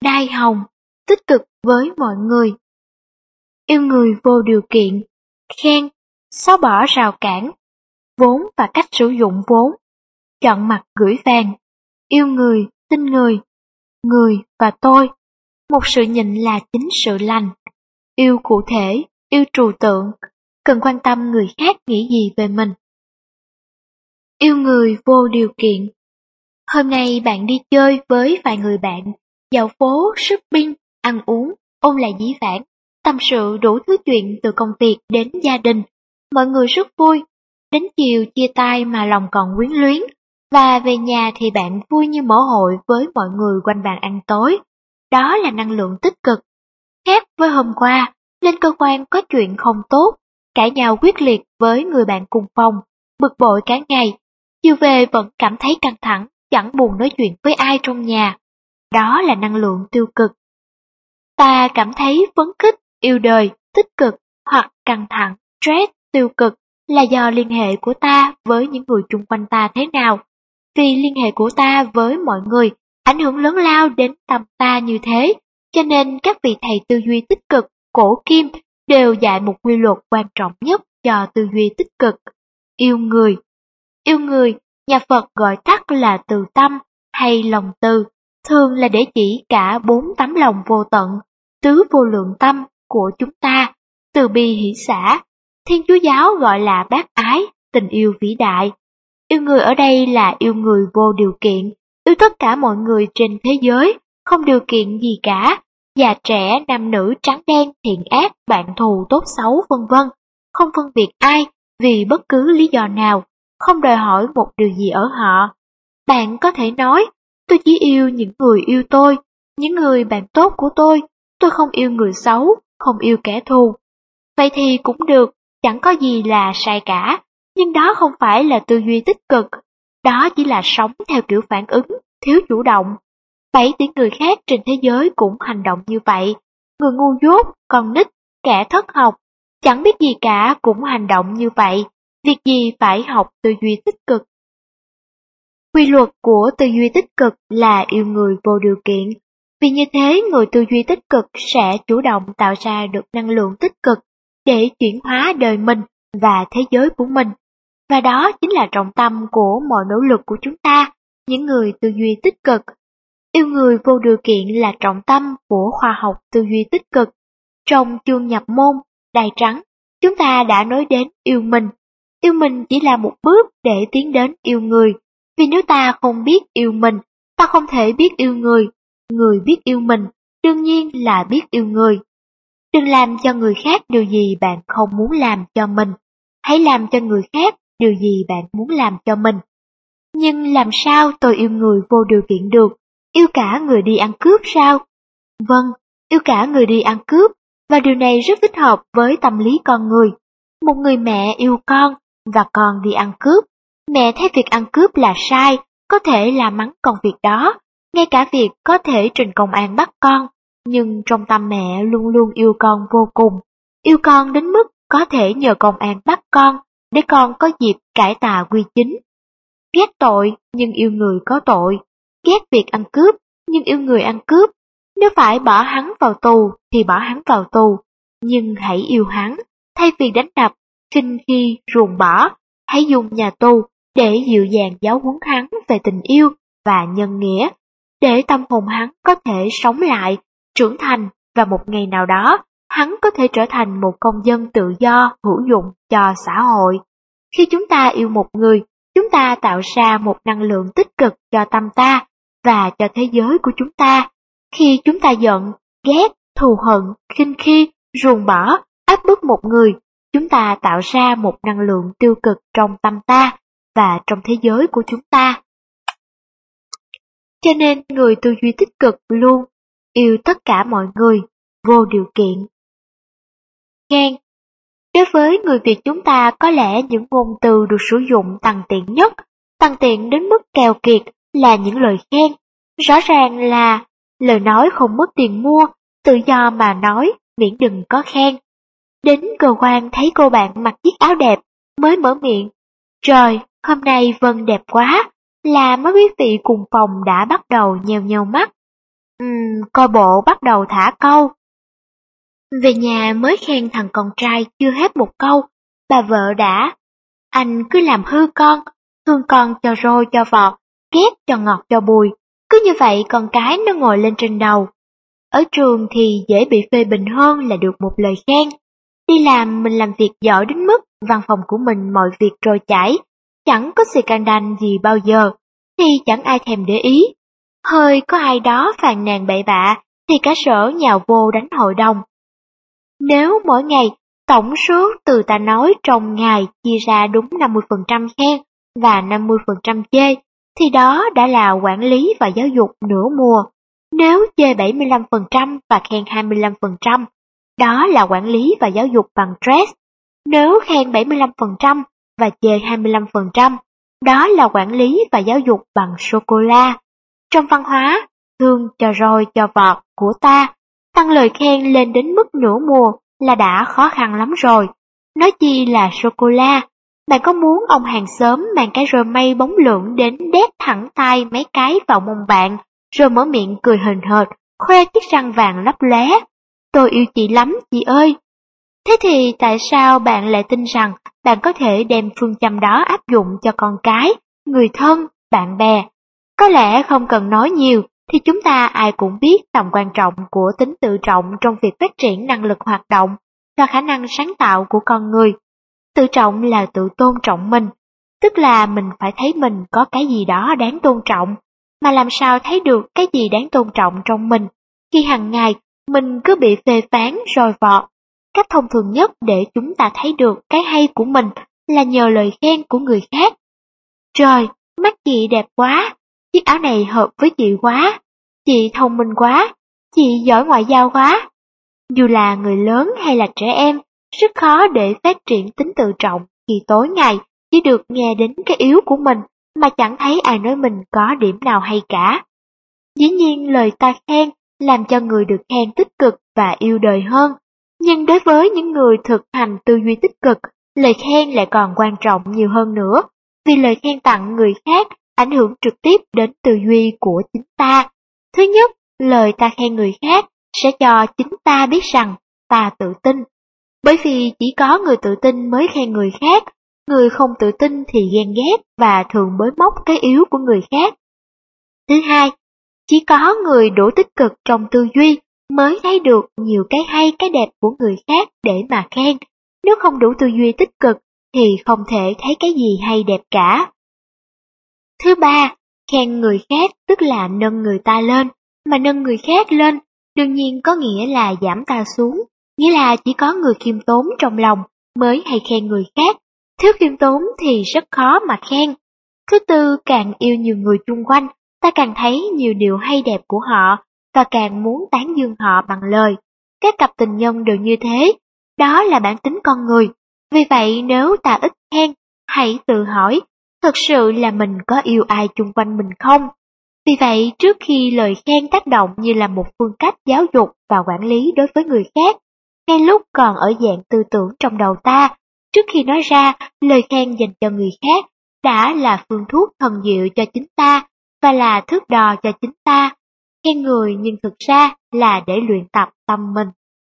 đai hồng, tích cực với mọi người. Yêu người vô điều kiện, khen, xóa bỏ rào cản, vốn và cách sử dụng vốn, chọn mặt gửi vàng, yêu người, tin người, người và tôi. Một sự nhịn là chính sự lành. Yêu cụ thể, yêu trừu tượng, cần quan tâm người khác nghĩ gì về mình. Yêu người vô điều kiện. Hôm nay bạn đi chơi với vài người bạn, dạo phố, shopping, ăn uống, ôn lại dĩ vãng, tâm sự đủ thứ chuyện từ công việc đến gia đình. Mọi người rất vui. Đến chiều chia tay mà lòng còn quyến luyến, và về nhà thì bạn vui như mở hội với mọi người quanh bàn ăn tối. Đó là năng lượng tích cực. Khác với hôm qua, lên cơ quan có chuyện không tốt, cãi nhau quyết liệt với người bạn cùng phòng, bực bội cả ngày, chiều về vẫn cảm thấy căng thẳng, chẳng buồn nói chuyện với ai trong nhà. Đó là năng lượng tiêu cực. Ta cảm thấy phấn khích, yêu đời, tích cực hoặc căng thẳng, stress, tiêu cực là do liên hệ của ta với những người chung quanh ta thế nào. Vì liên hệ của ta với mọi người ảnh hưởng lớn lao đến tâm ta như thế, cho nên các vị thầy tư duy tích cực, cổ kim đều dạy một quy luật quan trọng nhất cho tư duy tích cực. Yêu người. Yêu người, nhà Phật gọi tắt là từ tâm hay lòng từ, thường là để chỉ cả 4 tấm lòng vô tận, tứ vô lượng tâm của chúng ta, từ bi hỷ xả. Thiên Chúa giáo gọi là bác ái, tình yêu vĩ đại. Yêu người ở đây là yêu người vô điều kiện, yêu tất cả mọi người trên thế giới, không điều kiện gì cả, già trẻ, nam nữ, trắng đen, thiện ác, bạn thù, tốt xấu, vân vân, không phân biệt ai vì bất cứ lý do nào, không đòi hỏi một điều gì ở họ. Bạn có thể nói, tôi chỉ yêu những người yêu tôi, những người bạn tốt của tôi không yêu người xấu, không yêu kẻ thù. Vậy thì cũng được, chẳng có gì là sai cả, nhưng đó không phải là tư duy tích cực, đó chỉ là sống theo kiểu phản ứng, thiếu chủ động. 7 tỷ người khác trên thế giới cũng hành động như vậy, người ngu dốt, con nít, kẻ thất học, chẳng biết gì cả cũng hành động như vậy, việc gì phải học tư duy tích cực. Quy luật của tư duy tích cực là yêu người vô điều kiện, vì như thế người tư duy tích cực sẽ chủ động tạo ra được năng lượng tích cực để chuyển hóa đời mình và thế giới của mình. Và đó chính là trọng tâm của mọi nỗ lực của chúng ta, những người tư duy tích cực. Yêu người vô điều kiện là trọng tâm của khoa học tư duy tích cực. Trong chương nhập môn, đài trắng, chúng ta đã nói đến yêu mình. Yêu mình chỉ là một bước để tiến đến yêu người. Vì nếu ta không biết yêu mình, ta không thể biết yêu người. Người biết yêu mình, đương nhiên là biết yêu người. Đừng làm cho người khác điều gì bạn không muốn làm cho mình. Hãy làm cho người khác điều gì bạn muốn làm cho mình. Nhưng làm sao tôi yêu người vô điều kiện được? Yêu cả người đi ăn cướp sao? Vâng, yêu cả người đi ăn cướp, và điều này rất thích hợp với tâm lý con người. Một người mẹ yêu con, và con đi ăn cướp. Mẹ thấy việc ăn cướp là sai, có thể là mắng con việc đó, ngay cả việc có thể trình công an bắt con, nhưng trong tâm mẹ luôn luôn yêu con vô cùng. Yêu con đến mức có thể nhờ công an bắt con, để con có dịp cải tà quy chính. Ghét tội, nhưng yêu người có tội. Ghét việc ăn cướp, nhưng yêu người ăn cướp. Nếu phải bỏ hắn vào tù, thì bỏ hắn vào tù. Nhưng hãy yêu hắn, thay vì đánh đập, khinh khi, ruồng bỏ. Hãy dùng nhà tù để dịu dàng giáo huấn hắn về tình yêu và nhân nghĩa, để tâm hồn hắn có thể sống lại, trưởng thành, và một ngày nào đó, hắn có thể trở thành một công dân tự do, hữu dụng cho xã hội. Khi chúng ta yêu một người, chúng ta tạo ra một năng lượng tích cực cho tâm ta và cho thế giới của chúng ta. Khi chúng ta giận, ghét, thù hận, khinh khi, ruồng bỏ, áp bức một người, chúng ta tạo ra một năng lượng tiêu cực trong tâm ta và trong thế giới của chúng ta. Cho nên người tư duy tích cực luôn yêu tất cả mọi người, vô điều kiện. Khen. Đối với người Việt chúng ta có lẽ những ngôn từ được sử dụng tằn tiện nhất, tằn tiện đến mức keo kiệt là những lời khen. Rõ ràng là lời nói không mất tiền mua, tự do mà nói, miễn đừng có khen. Đến cơ quan thấy cô bạn mặc chiếc áo đẹp, mới mở miệng. Trời, hôm nay Vân đẹp quá, là mấy quý vị cùng phòng đã bắt đầu nheo nheo mắt. Coi bộ bắt đầu thả câu. Về nhà mới khen thằng con trai chưa hết một câu, bà vợ đã: anh cứ làm hư con, thương con cho roi cho vọt, ghét cho ngọt cho bùi, cứ như vậy con cái nó ngồi lên trên đầu. Ở trường thì dễ bị phê bình hơn là được một lời khen. Đi làm mình làm việc giỏi đến mức văn phòng của mình mọi việc trôi chảy, chẳng có scandal gì bao giờ, thì chẳng ai thèm để ý. Hơi có ai đó phàn nàn bậy bạ thì cả sở nhào vô đánh hội đồng. Nếu mỗi ngày tổng số từ ta nói trong ngày chia ra đúng 50% khen và 50% chê, thì đó đã là quản lý và giáo dục nửa mùa. Nếu chê 75% và khen 25%, đó là quản lý và giáo dục bằng stress. Nếu khen 75% và chê 25%, đó là quản lý và giáo dục bằng sô-cô-la. Trong văn hóa, thương cho roi cho vọt của ta, tăng lời khen lên đến mức nửa mùa là đã khó khăn lắm rồi. Nói chi là sô-cô-la, bạn có muốn ông hàng xóm mang cái roi mây bóng lượn đến đét thẳng tay mấy cái vào mông bạn, rồi mở miệng cười hờn hợt, khoe chiếc răng vàng lấp lóe. Tôi yêu chị lắm, chị ơi. Thế thì tại sao bạn lại tin rằng bạn có thể đem phương châm đó áp dụng cho con cái, người thân, bạn bè? Có lẽ không cần nói nhiều, thì chúng ta ai cũng biết tầm quan trọng của tính tự trọng trong việc phát triển năng lực hoạt động và khả năng sáng tạo của con người. Tự trọng là tự tôn trọng mình, tức là mình phải thấy mình có cái gì đó đáng tôn trọng, mà làm sao thấy được cái gì đáng tôn trọng trong mình khi hàng ngày mình cứ bị phê phán rồi vọt. Cách thông thường nhất để chúng ta thấy được cái hay của mình là nhờ lời khen của người khác. Trời, mắt chị đẹp quá, chiếc áo này hợp với chị quá, chị thông minh quá, chị giỏi ngoại giao quá. Dù là người lớn hay là trẻ em, rất khó để phát triển tính tự trọng khi tối ngày chỉ được nghe đến cái yếu của mình mà chẳng thấy ai nói mình có điểm nào hay cả. Dĩ nhiên lời ta khen làm cho người được khen tích cực và yêu đời hơn, nhưng đối với những người thực hành tư duy tích cực, lời khen lại còn quan trọng nhiều hơn nữa, vì lời khen tặng người khác ảnh hưởng trực tiếp đến tư duy của chính ta. Thứ nhất, lời ta khen người khác sẽ cho chính ta biết rằng ta tự tin. Bởi vì chỉ có người tự tin mới khen người khác, người không tự tin thì ghen ghét và thường bới móc cái yếu của người khác. Thứ hai, chỉ có người đủ tích cực trong tư duy mới thấy được nhiều cái hay cái đẹp của người khác để mà khen. Nếu không đủ tư duy tích cực thì không thể thấy cái gì hay đẹp cả. Thứ ba, khen người khác tức là nâng người ta lên, mà nâng người khác lên đương nhiên có nghĩa là giảm ta xuống, nghĩa là chỉ có người khiêm tốn trong lòng mới hay khen người khác, thiếu khiêm tốn thì rất khó mà khen. Thứ tư, càng yêu nhiều người chung quanh, ta càng thấy nhiều điều hay đẹp của họ và càng muốn tán dương họ bằng lời. Các cặp tình nhân đều như thế, đó là bản tính con người. Vì vậy nếu ta ít khen, hãy tự hỏi, thực sự là mình có yêu ai chung quanh mình không? Vì vậy trước khi lời khen tác động như là một phương cách giáo dục và quản lý đối với người khác, ngay lúc còn ở dạng tư tưởng trong đầu ta, trước khi nói ra, lời khen dành cho người khác đã là phương thuốc thần diệu cho chính ta và là thước đo cho chính ta. Khen người nhưng thực ra là để luyện tập tâm mình.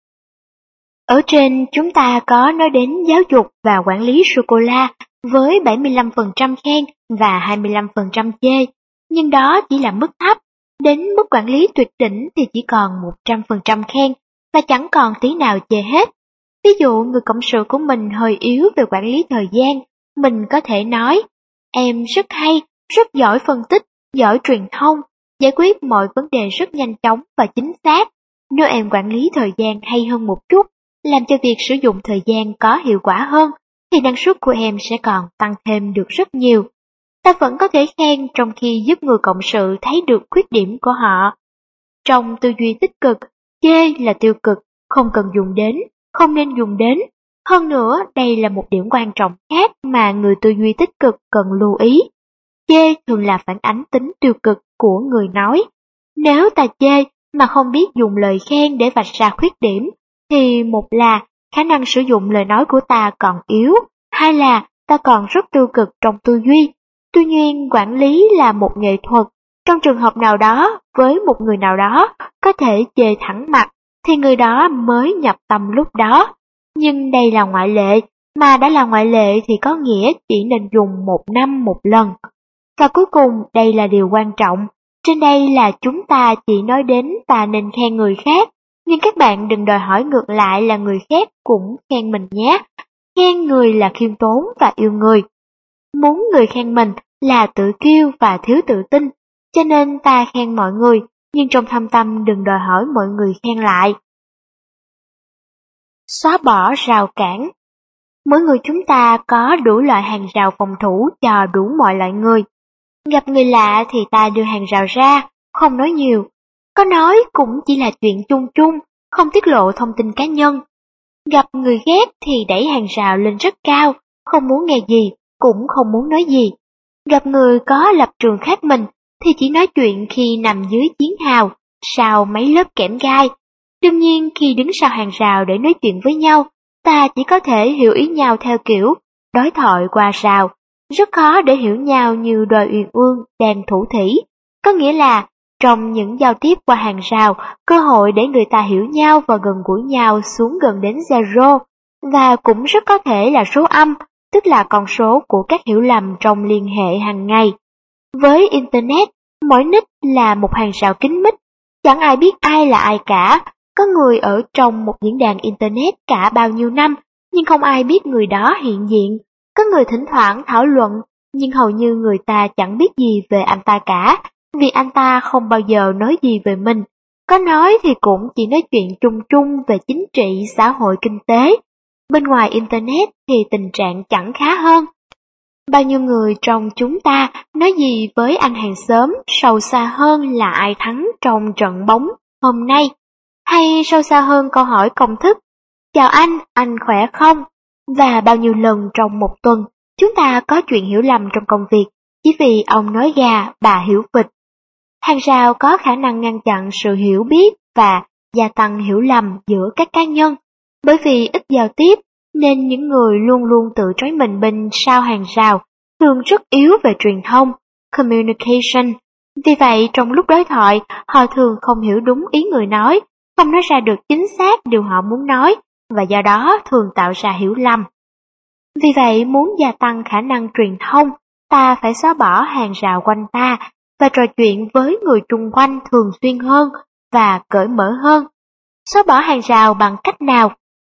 Ở trên chúng ta có nói đến giáo dục và quản lý sô-cô-la với 75% khen và 25% chê, nhưng đó chỉ là mức thấp. Đến mức quản lý tuyệt đỉnh thì chỉ còn 100% khen và chẳng còn tí nào chê hết. Ví dụ người cộng sự của mình hơi yếu về quản lý thời gian, mình có thể nói, em rất hay, rất giỏi phân tích, giỏi truyền thông, giải quyết mọi vấn đề rất nhanh chóng và chính xác. Nếu em quản lý thời gian hay hơn một chút, làm cho việc sử dụng thời gian có hiệu quả hơn, thì năng suất của em sẽ còn tăng thêm được rất nhiều. Ta vẫn có thể khen trong khi giúp người cộng sự thấy được khuyết điểm của họ. Trong tư duy tích cực, chê là tiêu cực, không cần dùng đến, không nên dùng đến. Hơn nữa, đây là một điểm quan trọng khác mà người tư duy tích cực cần lưu ý. Chê thường là phản ánh tính tiêu cực của người nói. Nếu ta chê mà không biết dùng lời khen để vạch ra khuyết điểm, thì một là khả năng sử dụng lời nói của ta còn yếu, hai là ta còn rất tiêu cực trong tư duy. Tuy nhiên, quản lý là một nghệ thuật, Trong trường hợp nào đó, với một người nào đó, có thể chê thẳng mặt, thì người đó mới nhập tâm lúc đó. Nhưng đây là ngoại lệ, mà đã là ngoại lệ thì có nghĩa chỉ nên dùng 1 năm 1 lần. Và cuối cùng, đây là điều quan trọng. Trên đây là chúng ta chỉ nói đến ta nên khen người khác, nhưng các bạn đừng đòi hỏi ngược lại là người khác cũng khen mình nhé. Khen người là khiêm tốn và yêu người. Muốn người khen mình là tự kiêu và thiếu tự tin, cho nên ta khen mọi người, nhưng trong thâm tâm đừng đòi hỏi mọi người khen lại. Xóa bỏ rào cản. Mỗi người chúng ta có đủ loại hàng rào phòng thủ cho đủ mọi loại người. Gặp người lạ thì ta đưa hàng rào ra, không nói nhiều. Có nói cũng chỉ là chuyện chung chung, không tiết lộ thông tin cá nhân. Gặp người ghét thì đẩy hàng rào lên rất cao, không muốn nghe gì, cũng không muốn nói gì. Gặp người có lập trường khác mình thì chỉ nói chuyện khi nằm dưới chiến hào, sau mấy lớp kẽm gai. Đương nhiên khi đứng sau hàng rào để nói chuyện với nhau, ta chỉ có thể hiểu ý nhau theo kiểu đối thoại qua rào. Rất khó để hiểu nhau như đòi uyên ương đang thủ thỉ. Có nghĩa là trong những giao tiếp qua hàng rào, cơ hội để người ta hiểu nhau và gần gũi nhau xuống gần đến zero, và cũng rất có thể là số âm, tức là con số của các hiểu lầm trong liên hệ hàng ngày. Với Internet, mỗi nick là một hàng rào kín mít, chẳng ai biết ai là ai cả. Có người ở trong một diễn đàn Internet cả bao nhiêu năm, nhưng không ai biết người đó hiện diện. Có người thỉnh thoảng thảo luận, nhưng hầu như người ta chẳng biết gì về anh ta cả, vì anh ta không bao giờ nói gì về mình. Có nói thì cũng chỉ nói chuyện chung chung về chính trị, xã hội, kinh tế. Bên ngoài Internet thì tình trạng chẳng khá hơn. Bao nhiêu người trong chúng ta nói gì với anh hàng xóm sâu xa hơn là ai thắng trong trận bóng hôm nay, hay sâu xa hơn câu hỏi công thức, chào anh khỏe không? Và bao nhiêu lần trong một tuần, chúng ta có chuyện hiểu lầm trong công việc, chỉ vì ông nói gà, bà hiểu vịt. Hàng rào có khả năng ngăn chặn sự hiểu biết và gia tăng hiểu lầm giữa các cá nhân, bởi vì ít giao tiếp, nên những người luôn luôn tự trói mình bên sau hàng rào thường rất yếu về truyền thông, communication. Vì vậy, trong lúc đối thoại, họ thường không hiểu đúng ý người nói, không nói ra được chính xác điều họ muốn nói, và do đó thường tạo ra hiểu lầm. Vì vậy, muốn gia tăng khả năng truyền thông, ta phải xóa bỏ hàng rào quanh ta và trò chuyện với người chung quanh thường xuyên hơn và cởi mở hơn. Xóa bỏ hàng rào bằng cách nào?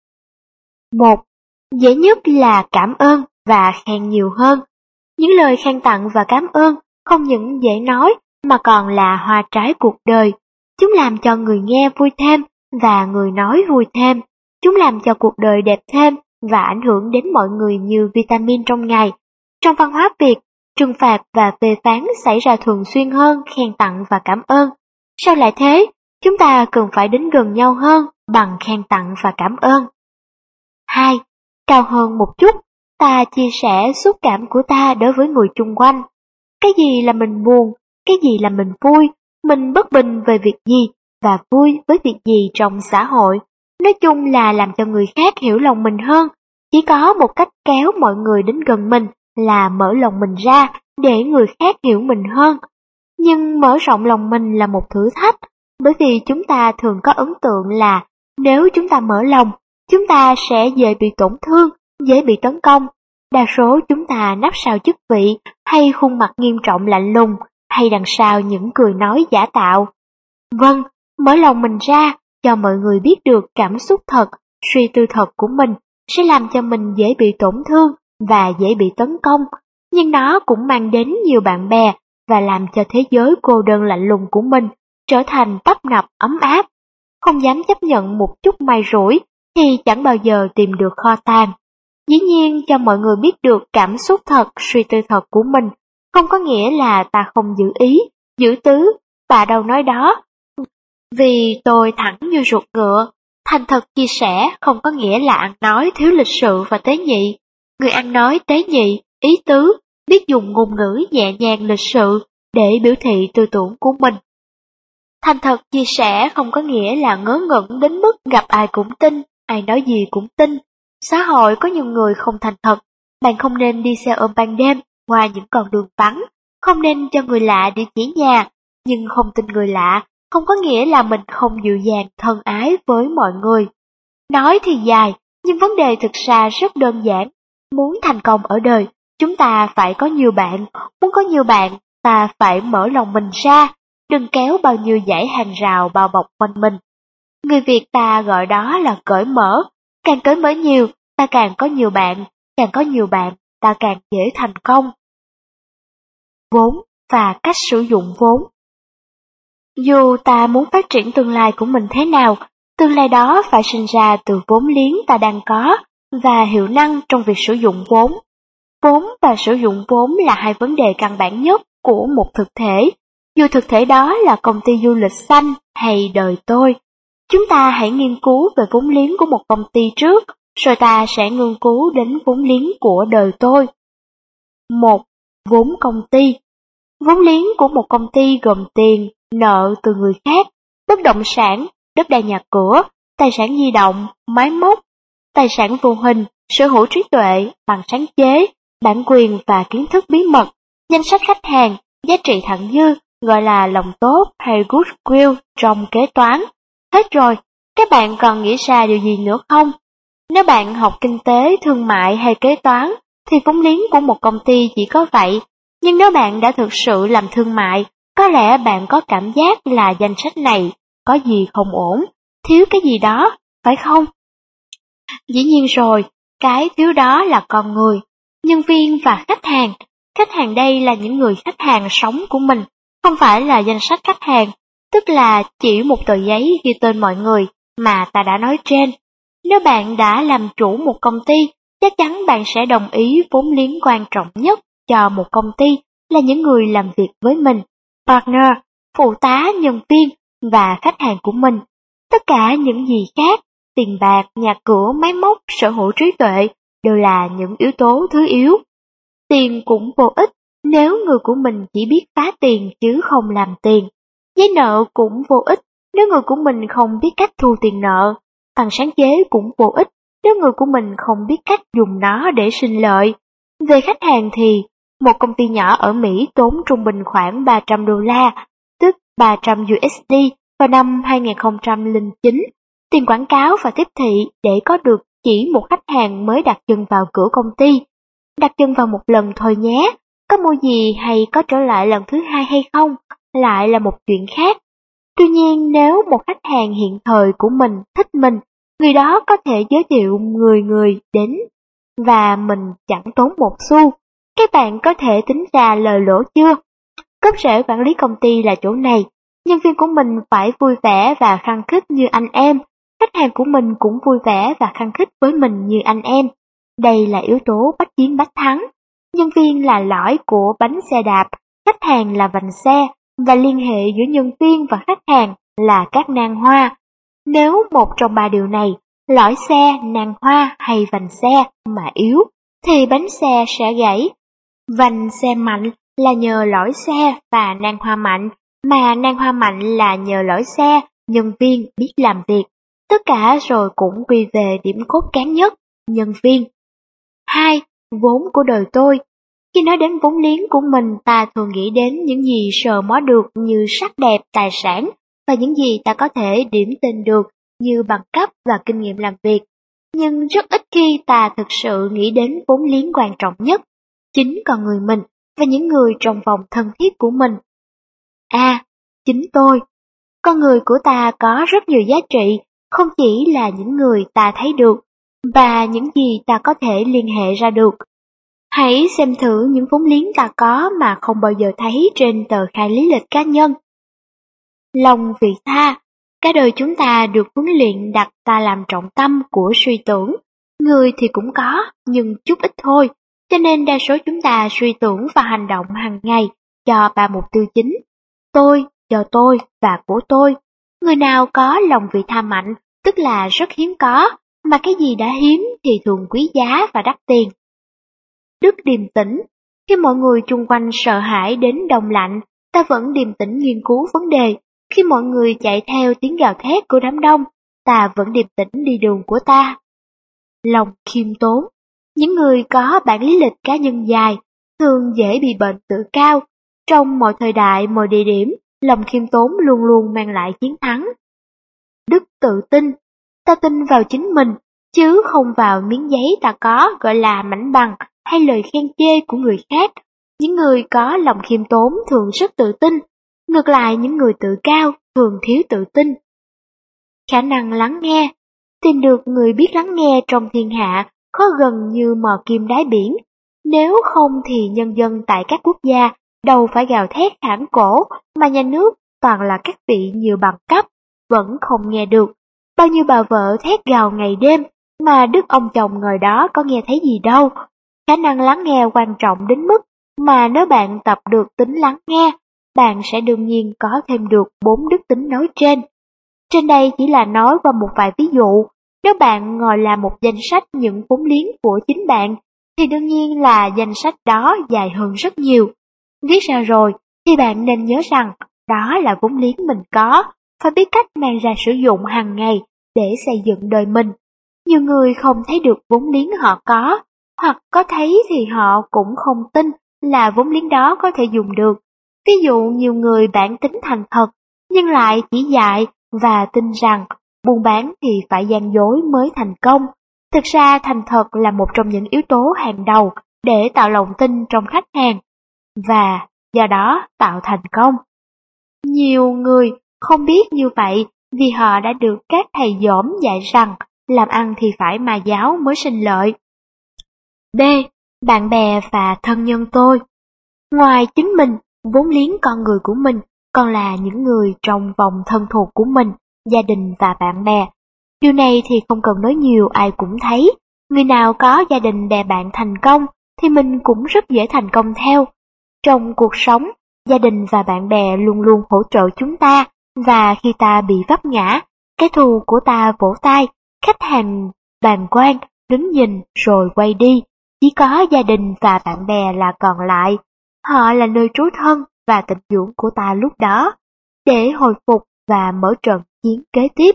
1. Dễ nhất là cảm ơn và khen nhiều hơn. Những lời khen tặng và cảm ơn không những dễ nói mà còn là hoa trái cuộc đời. Chúng làm cho người nghe vui thêm và người nói vui thêm. Chúng làm cho cuộc đời đẹp thêm và ảnh hưởng đến mọi người như vitamin trong ngày. Trong văn hóa Việt, trừng phạt và phê phán xảy ra thường xuyên hơn khen tặng và cảm ơn. Sao lại thế? Chúng ta cần phải đến gần nhau hơn bằng khen tặng và cảm ơn. 2. Cao hơn một chút, ta chia sẻ xúc cảm của ta đối với người chung quanh. Cái gì là mình buồn, cái gì là mình vui, mình bất bình về việc gì và vui với việc gì trong xã hội. Nói chung là làm cho người khác hiểu lòng mình hơn. Chỉ có một cách kéo mọi người đến gần mình là mở lòng mình ra để người khác hiểu mình hơn. Nhưng mở rộng lòng mình là một thử thách, bởi vì chúng ta thường có ấn tượng là nếu chúng ta mở lòng, chúng ta sẽ dễ bị tổn thương, dễ bị tấn công. Đa số chúng ta nấp sau chức vị hay khuôn mặt nghiêm trọng lạnh lùng hay đằng sau những cười nói giả tạo. Vâng, mở lòng mình ra cho mọi người biết được cảm xúc thật, suy tư thật của mình sẽ làm cho mình dễ bị tổn thương và dễ bị tấn công, nhưng nó cũng mang đến nhiều bạn bè và làm cho thế giới cô đơn lạnh lùng của mình trở thành tấp nập ấm áp. Không dám chấp nhận một chút may rủi thì chẳng bao giờ tìm được kho tàng. Dĩ nhiên cho mọi người biết được cảm xúc thật, suy tư thật của mình, không có nghĩa là ta không giữ ý, giữ tứ, bà đâu nói đó. Vì tôi thẳng như ruột ngựa, thành thật chia sẻ không có nghĩa là ăn nói thiếu lịch sự và tế nhị. Người ăn nói tế nhị, ý tứ, biết dùng ngôn ngữ nhẹ nhàng lịch sự để biểu thị tư tưởng của mình. Thành thật chia sẻ không có nghĩa là ngớ ngẩn đến mức gặp ai cũng tin, ai nói gì cũng tin. Xã hội có nhiều người không thành thật, bạn không nên đi xe ôm ban đêm qua những con đường vắng, không nên cho người lạ địa chỉ nhà nhưng không tin người lạ, không có nghĩa là mình không dịu dàng thân ái với mọi người. Nói thì dài, nhưng vấn đề thực ra rất đơn giản. Muốn thành công ở đời, chúng ta phải có nhiều bạn. Muốn có nhiều bạn, ta phải mở lòng mình ra, đừng kéo bao nhiêu dãy hàng rào bao bọc quanh mình. Người Việt ta gọi đó là cởi mở. Càng cởi mở nhiều, ta càng có nhiều bạn. Càng có nhiều bạn, ta càng dễ thành công. Vốn và cách sử dụng vốn. Dù ta muốn phát triển tương lai của mình thế nào, tương lai đó phải sinh ra từ vốn liếng ta đang có và hiệu năng trong việc sử dụng vốn. Vốn và sử dụng vốn là hai vấn đề căn bản nhất của một thực thể, dù thực thể đó là công ty du lịch xanh hay đời tôi. Chúng ta hãy nghiên cứu về vốn liếng của một công ty trước, rồi ta sẽ nghiên cứu đến vốn liếng của đời tôi. 1. Vốn công ty. Vốn liếng của một công ty gồm tiền, nợ từ người khác, bất động sản, đất đai nhà cửa, tài sản di động, máy móc, tài sản vô hình, sở hữu trí tuệ, bằng sáng chế, bản quyền và kiến thức bí mật, danh sách khách hàng, giá trị thặng dư, gọi là lòng tốt hay goodwill trong kế toán. Hết rồi, các bạn còn nghĩ ra điều gì nữa không? Nếu bạn học kinh tế, thương mại hay kế toán, thì vốn liếng của một công ty chỉ có vậy. Nhưng nếu bạn đã thực sự làm thương mại, có lẽ bạn có cảm giác là danh sách này có gì không ổn, thiếu cái gì đó, phải không? Dĩ nhiên rồi, cái thiếu đó là con người, nhân viên và khách hàng. Khách hàng đây là những người khách hàng sống của mình, không phải là danh sách khách hàng, tức là chỉ một tờ giấy ghi tên mọi người mà ta đã nói trên. Nếu bạn đã làm chủ một công ty, chắc chắn bạn sẽ đồng ý vốn liếng quan trọng nhất cho một công ty là những người làm việc với mình, partner, phụ tá, nhân viên và khách hàng của mình. Tất cả những gì khác, tiền bạc, nhà cửa, máy móc, sở hữu trí tuệ đều là những yếu tố thứ yếu. Tiền cũng vô ích nếu người của mình chỉ biết phá tiền chứ không làm tiền. Giấy nợ cũng vô ích nếu người của mình không biết cách thu tiền nợ. Bằng sáng chế cũng vô ích nếu người của mình không biết cách dùng nó để sinh lợi. Về khách hàng thì, một công ty nhỏ ở Mỹ tốn trung bình khoảng 300 đô la, tức 300 USD vào năm 2009, tiền quảng cáo và tiếp thị để có được chỉ một khách hàng mới đặt chân vào cửa công ty. Đặt chân vào một lần thôi nhé, có mua gì hay có trở lại lần thứ hai hay không, lại là một chuyện khác. Tuy nhiên nếu một khách hàng hiện thời của mình thích mình, người đó có thể giới thiệu người đến và mình chẳng tốn một xu. Các bạn có thể tính ra lời lỗ chưa? Gốc rễ quản lý công ty là chỗ này. Nhân viên của mình phải vui vẻ và khăng khít như anh em. Khách hàng của mình cũng vui vẻ và khăng khít với mình như anh em. Đây là yếu tố bách chiến bách thắng. Nhân viên là lõi của bánh xe đạp, khách hàng là vành xe, và liên hệ giữa nhân viên và khách hàng là các nang hoa. Nếu một trong ba điều này, lõi xe, nang hoa hay vành xe mà yếu, thì bánh xe sẽ gãy. Vành xe mạnh là nhờ lõi xe và nang hoa mạnh, mà nang hoa mạnh là nhờ lõi xe, nhân viên biết làm việc. Tất cả rồi cũng quy về điểm cốt cán nhất, nhân viên. 2. Vốn của đời tôi. Khi nói đến vốn liếng của mình, ta thường nghĩ đến những gì sờ mó được như sắc đẹp, tài sản, và những gì ta có thể điểm tên được như bằng cấp và kinh nghiệm làm việc. Nhưng rất ít khi ta thực sự nghĩ đến vốn liếng quan trọng nhất, chính con người mình và những người trong vòng thân thiết của mình. Chính tôi. Con người của ta có rất nhiều giá trị, không chỉ là những người ta thấy được, và những gì ta có thể liên hệ ra được. Hãy xem thử những vốn liếng ta có mà không bao giờ thấy trên tờ khai lý lịch cá nhân. Lòng vị tha. Cả đời chúng ta được huấn luyện đặt ta làm trọng tâm của suy tưởng. Người thì cũng có, nhưng chút ít thôi. Cho nên đa số chúng ta suy tưởng và hành động hàng ngày cho ba mục tiêu chính. Tôi, cho tôi và của tôi. Người nào có lòng vị tha mạnh, tức là rất hiếm có, mà cái gì đã hiếm thì thường quý giá và đắt tiền. Đức điềm tĩnh. Khi mọi người chung quanh sợ hãi đến đông lạnh, ta vẫn điềm tĩnh nghiên cứu vấn đề. Khi mọi người chạy theo tiếng gào thét của đám đông, ta vẫn điềm tĩnh đi đường của ta. Lòng khiêm tốn. Những người có bản lý lịch cá nhân dài thường dễ bị bệnh tự cao. Trong mọi thời đại, mọi địa điểm, lòng khiêm tốn luôn luôn mang lại chiến thắng. Đức tự tin, ta tin vào chính mình, chứ không vào miếng giấy ta có gọi là mảnh bằng hay lời khen chê của người khác. Những người có lòng khiêm tốn thường rất tự tin, ngược lại những người tự cao thường thiếu tự tin. Khả năng lắng nghe, tìm được người biết lắng nghe trong thiên hạ khó gần như mò kim đáy biển. Nếu không thì nhân dân tại các quốc gia đâu phải gào thét khản cổ, mà nhà nước toàn là các vị nhiều bằng cấp, vẫn không nghe được. Bao nhiêu bà vợ thét gào ngày đêm, mà đức ông chồng ngồi đó có nghe thấy gì đâu. Khả năng lắng nghe quan trọng đến mức mà nếu bạn tập được tính lắng nghe, bạn sẽ đương nhiên có thêm được 4 đức tính nói trên. Trên đây chỉ là nói qua một vài ví dụ. Nếu bạn ngồi làm một danh sách những vốn liếng của chính bạn, thì đương nhiên là danh sách đó dài hơn rất nhiều. Viết ra rồi thì bạn nên nhớ rằng đó là vốn liếng mình có, phải biết cách mang ra sử dụng hàng ngày để xây dựng đời mình. Nhiều người không thấy được vốn liếng họ có, hoặc có thấy thì họ cũng không tin là vốn liếng đó có thể dùng được. Ví dụ nhiều người bản tính thành thật, nhưng lại chỉ dạy và tin rằng buôn bán thì phải gian dối mới thành công. Thực ra thành thật là một trong những yếu tố hàng đầu để tạo lòng tin trong khách hàng, và do đó tạo thành công. Nhiều người không biết như vậy vì họ đã được các thầy dỗm dạy rằng làm ăn thì phải mà giáo mới sinh lợi. B. Bạn bè và thân nhân tôi. Ngoài chính mình, vốn liếng con người của mình còn là những người trong vòng thân thuộc của mình, gia đình và bạn bè. Điều này thì không cần nói nhiều ai cũng thấy. Người nào có gia đình bè bạn thành công thì mình cũng rất dễ thành công theo. Trong cuộc sống, gia đình và bạn bè luôn luôn hỗ trợ chúng ta, và khi ta bị vấp ngã, kẻ thù của ta vỗ tay, khách hàng bàng quan, đứng nhìn rồi quay đi. Chỉ có gia đình và bạn bè là còn lại. Họ là nơi trú thân và tịnh dưỡng của ta lúc đó, để hồi phục và mở trận chiến kế tiếp.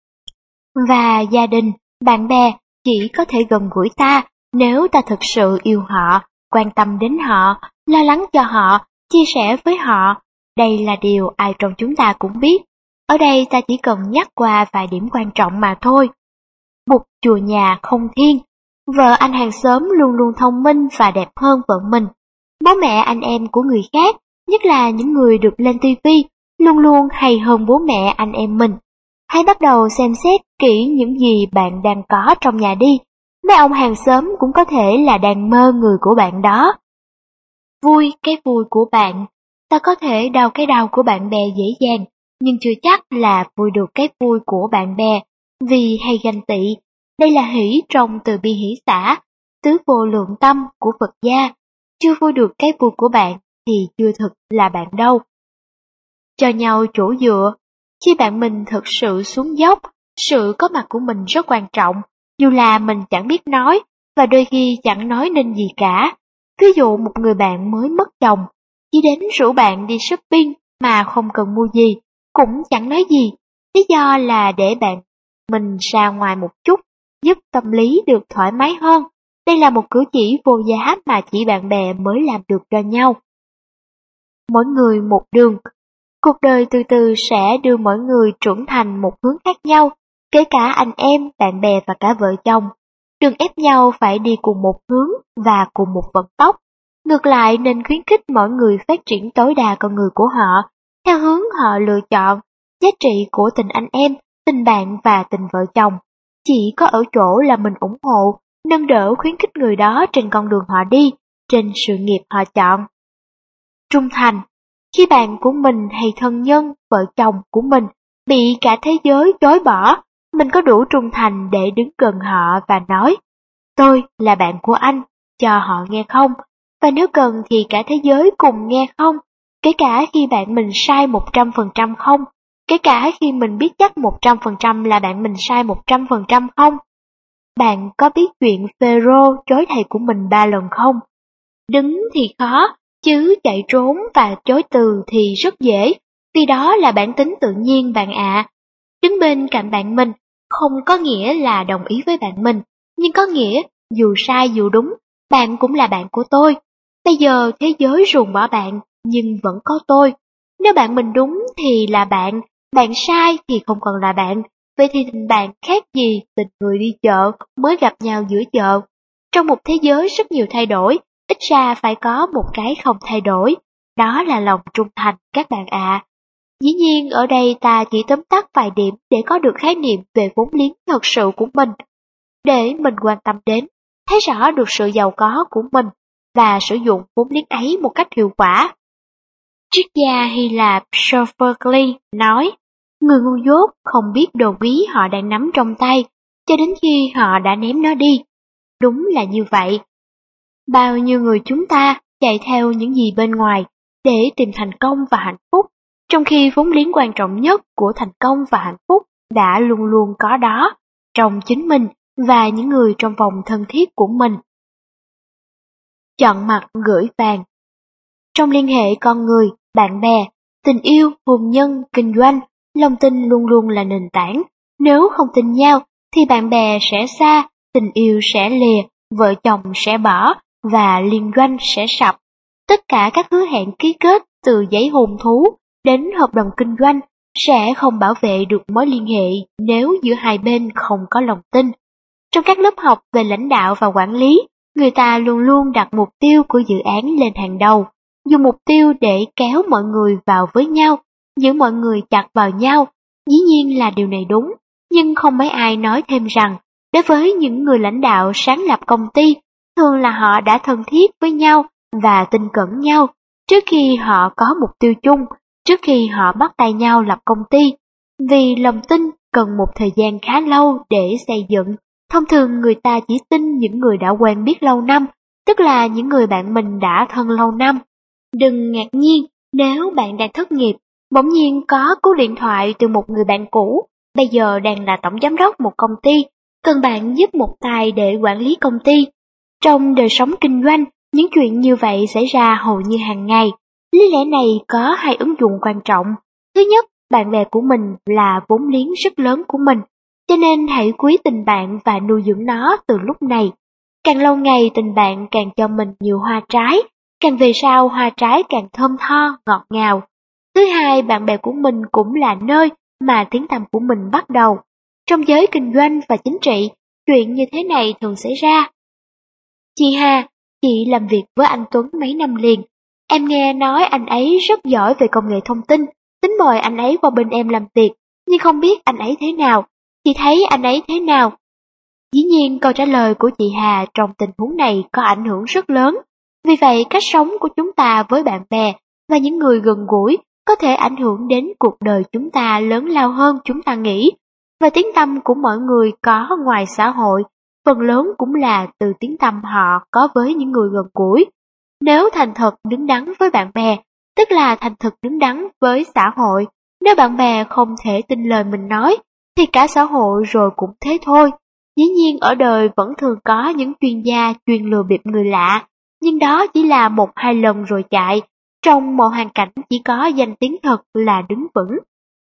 Và gia đình, bạn bè chỉ có thể gần gũi ta nếu ta thực sự yêu họ, quan tâm đến họ, lo lắng cho họ, chia sẻ với họ. Đây là điều ai trong chúng ta cũng biết. Ở đây ta chỉ cần nhắc qua vài điểm quan trọng mà thôi. Bụt chùa nhà không thiên. Vợ anh hàng xóm luôn luôn thông minh và đẹp hơn vợ mình. Bố mẹ anh em của người khác, nhất là những người được lên tivi, luôn luôn hay hơn bố mẹ anh em mình. Hãy bắt đầu xem xét kỹ những gì bạn đang có trong nhà đi. Mấy ông hàng xóm cũng có thể là đang mơ người của bạn đó. Vui cái vui của bạn. Ta có thể đau cái đau của bạn bè dễ dàng, nhưng chưa chắc là vui được cái vui của bạn bè, vì hay ganh tị. Đây là hỷ trong từ bi hỷ xả, tứ vô lượng tâm của Phật gia. Chưa vui được cái vui của bạn thì chưa thực là bạn đâu. Cho nhau chỗ dựa. Khi bạn mình thực sự xuống dốc, sự có mặt của mình rất quan trọng, dù là mình chẳng biết nói, và đôi khi chẳng nói nên gì cả. Ví dụ một người bạn mới mất chồng, chỉ đến rủ bạn đi shopping mà không cần mua gì, cũng chẳng nói gì. Lý do là để bạn mình ra ngoài một chút, giúp tâm lý được thoải mái hơn. Đây là một cử chỉ vô giá mà chỉ bạn bè mới làm được cho nhau. Mỗi người một đường. Cuộc đời từ từ sẽ đưa mỗi người trưởng thành một hướng khác nhau, kể cả anh em, bạn bè và cả vợ chồng. Đừng ép nhau phải đi cùng một hướng và cùng một vận tốc. Ngược lại nên khuyến khích mỗi người phát triển tối đa con người của họ, theo hướng họ lựa chọn. Giá trị của tình anh em, tình bạn và tình vợ chồng chỉ có ở chỗ là mình ủng hộ, nâng đỡ khuyến khích người đó trên con đường họ đi, trên sự nghiệp họ chọn. Trung thành. Khi bạn của mình hay thân nhân, vợ chồng của mình bị cả thế giới chối bỏ, mình có đủ trung thành để đứng gần họ và nói, tôi là bạn của anh, cho họ nghe không? Và nếu cần thì cả thế giới cùng nghe không? Kể cả khi bạn mình sai 100% không? Kể cả khi mình biết chắc 100% là bạn mình sai 100% không? Bạn có biết chuyện Phêrô chối thầy của mình 3 lần không? Đứng thì khó, chứ chạy trốn và chối từ thì rất dễ, vì đó là bản tính tự nhiên bạn ạ. Đứng bên cạnh bạn mình không có nghĩa là đồng ý với bạn mình, nhưng có nghĩa dù sai dù đúng, bạn cũng là bạn của tôi. Bây giờ thế giới ruồng bỏ bạn, nhưng vẫn có tôi. Nếu bạn mình đúng thì là bạn, bạn sai thì không còn là bạn. Vậy thì tình bạn khác gì tình người đi chợ mới gặp nhau giữa chợ? Trong một thế giới rất nhiều thay đổi, ít ra phải có một cái không thay đổi, đó là lòng trung thành các bạn ạ. Dĩ nhiên ở đây ta chỉ tóm tắt vài điểm để có được khái niệm về vốn liếng thật sự của mình, để mình quan tâm đến, thấy rõ được sự giàu có của mình và sử dụng vốn liếng ấy một cách hiệu quả. Triết gia Hy Lạp Sophocles nói, người ngu dốt không biết đồ quý họ đang nắm trong tay, cho đến khi họ đã ném nó đi. Đúng là như vậy. Bao nhiêu người chúng ta chạy theo những gì bên ngoài để tìm thành công và hạnh phúc, trong khi vốn liếng quan trọng nhất của thành công và hạnh phúc đã luôn luôn có đó, trong chính mình và những người trong vòng thân thiết của mình. Chọn mặt gửi vàng. Trong liên hệ con người, bạn bè, tình yêu, hôn nhân, kinh doanh, lòng tin luôn luôn là nền tảng. Nếu không tin nhau, thì bạn bè sẽ xa, tình yêu sẽ lìa, vợ chồng sẽ bỏ, và liên doanh sẽ sập. Tất cả các hứa hẹn ký kết từ giấy hôn thú đến hợp đồng kinh doanh sẽ không bảo vệ được mối liên hệ nếu giữa hai bên không có lòng tin. Trong các lớp học về lãnh đạo và quản lý, người ta luôn luôn đặt mục tiêu của dự án lên hàng đầu, dùng mục tiêu để kéo mọi người vào với nhau, giữ mọi người chặt vào nhau. Dĩ nhiên là điều này đúng, nhưng không mấy ai nói thêm rằng, đối với những người lãnh đạo sáng lập công ty, thường là họ đã thân thiết với nhau và tin cẩn nhau trước khi họ có mục tiêu chung, trước khi họ bắt tay nhau lập công ty. Vì lòng tin cần một thời gian khá lâu để xây dựng. Thông thường người ta chỉ tin những người đã quen biết lâu năm, tức là những người bạn mình đã thân lâu năm. Đừng ngạc nhiên nếu bạn đang thất nghiệp, bỗng nhiên có cú điện thoại từ một người bạn cũ, bây giờ đang là tổng giám đốc một công ty, cần bạn giúp một tay để quản lý công ty. Trong đời sống kinh doanh, những chuyện như vậy xảy ra hầu như hàng ngày. Lý lẽ này có hai ứng dụng quan trọng. Thứ nhất, bạn bè của mình là vốn liếng rất lớn của mình, cho nên hãy quý tình bạn và nuôi dưỡng nó từ lúc này. Càng lâu ngày tình bạn càng cho mình nhiều hoa trái, càng về sau hoa trái càng thơm tho, ngọt ngào. Thứ hai, bạn bè của mình cũng là nơi mà tiếng tăm của mình bắt đầu. Trong giới kinh doanh và chính trị, chuyện như thế này thường xảy ra. Chị Hà, chị làm việc với anh Tuấn mấy năm liền. Em nghe nói anh ấy rất giỏi về công nghệ thông tin, tính mời anh ấy qua bên em làm việc, nhưng không biết anh ấy thế nào. Chị thấy anh ấy thế nào? Dĩ nhiên câu trả lời của chị Hà trong tình huống này có ảnh hưởng rất lớn. Vì vậy cách sống của chúng ta với bạn bè và những người gần gũi có thể ảnh hưởng đến cuộc đời chúng ta lớn lao hơn chúng ta nghĩ. Và tiếng tăm của mọi người có ngoài xã hội, phần lớn cũng là từ tiếng tăm họ có với những người gần gũi. Nếu thành thật đứng đắn với bạn bè, tức là thành thực đứng đắn với xã hội. Nếu bạn bè không thể tin lời mình nói, thì cả xã hội rồi cũng thế thôi. Dĩ nhiên ở đời vẫn thường có những chuyên gia chuyên lừa bịp người lạ, nhưng đó chỉ là một hai lần rồi chạy. Trong một hoàn cảnh chỉ có danh tiếng thật là đứng vững.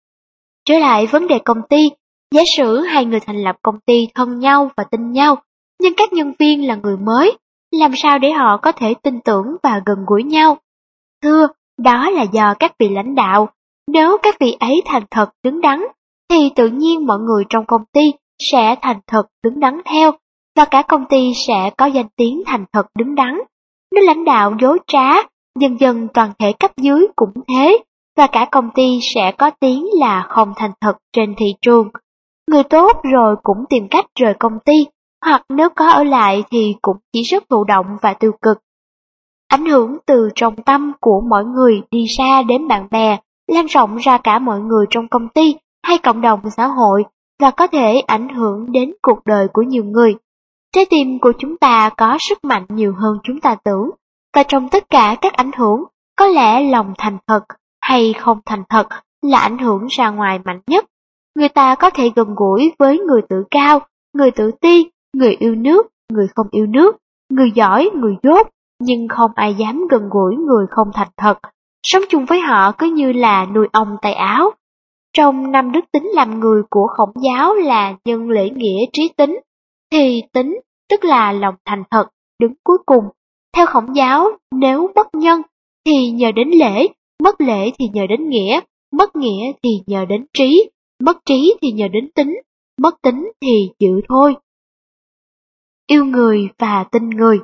Trở lại vấn đề công ty, giả sử hai người thành lập công ty thân nhau và tin nhau, nhưng các nhân viên là người mới, làm sao để họ có thể tin tưởng và gần gũi nhau? Thưa, đó là do các vị lãnh đạo. Nếu các vị ấy thành thật đứng đắn, thì tự nhiên mọi người trong công ty sẽ thành thật đứng đắn theo, và cả công ty sẽ có danh tiếng thành thật đứng đắn. Nếu lãnh đạo dối trá, dần dần toàn thể cấp dưới cũng thế, và cả công ty sẽ có tiếng là không thành thật trên thị trường. Người tốt rồi cũng tìm cách rời công ty, hoặc nếu có ở lại thì cũng chỉ rất thụ động và tiêu cực. Ảnh hưởng từ trong tâm của mỗi người đi xa đến bạn bè, lan rộng ra cả mọi người trong công ty hay cộng đồng xã hội, và có thể ảnh hưởng đến cuộc đời của nhiều người. Trái tim của chúng ta có sức mạnh nhiều hơn chúng ta tưởng, và trong tất cả các ảnh hưởng, có lẽ lòng thành thật hay không thành thật là ảnh hưởng ra ngoài mạnh nhất. Người ta có thể gần gũi với người tự cao, người tự ti, người yêu nước, người không yêu nước, người giỏi, người dốt, nhưng không ai dám gần gũi người không thành thật. Sống chung với họ cứ như là nuôi ong tay áo. Trong năm đức tính làm người của Khổng giáo là nhân lễ nghĩa trí tính, thì tính, tức là lòng thành thật, đứng cuối cùng. Theo Khổng giáo, nếu bất nhân, thì nhờ đến lễ, mất lễ thì nhờ đến nghĩa, mất nghĩa thì nhờ đến trí, mất trí thì nhờ đến tính, mất tính thì chịu thôi. Yêu người và tin người.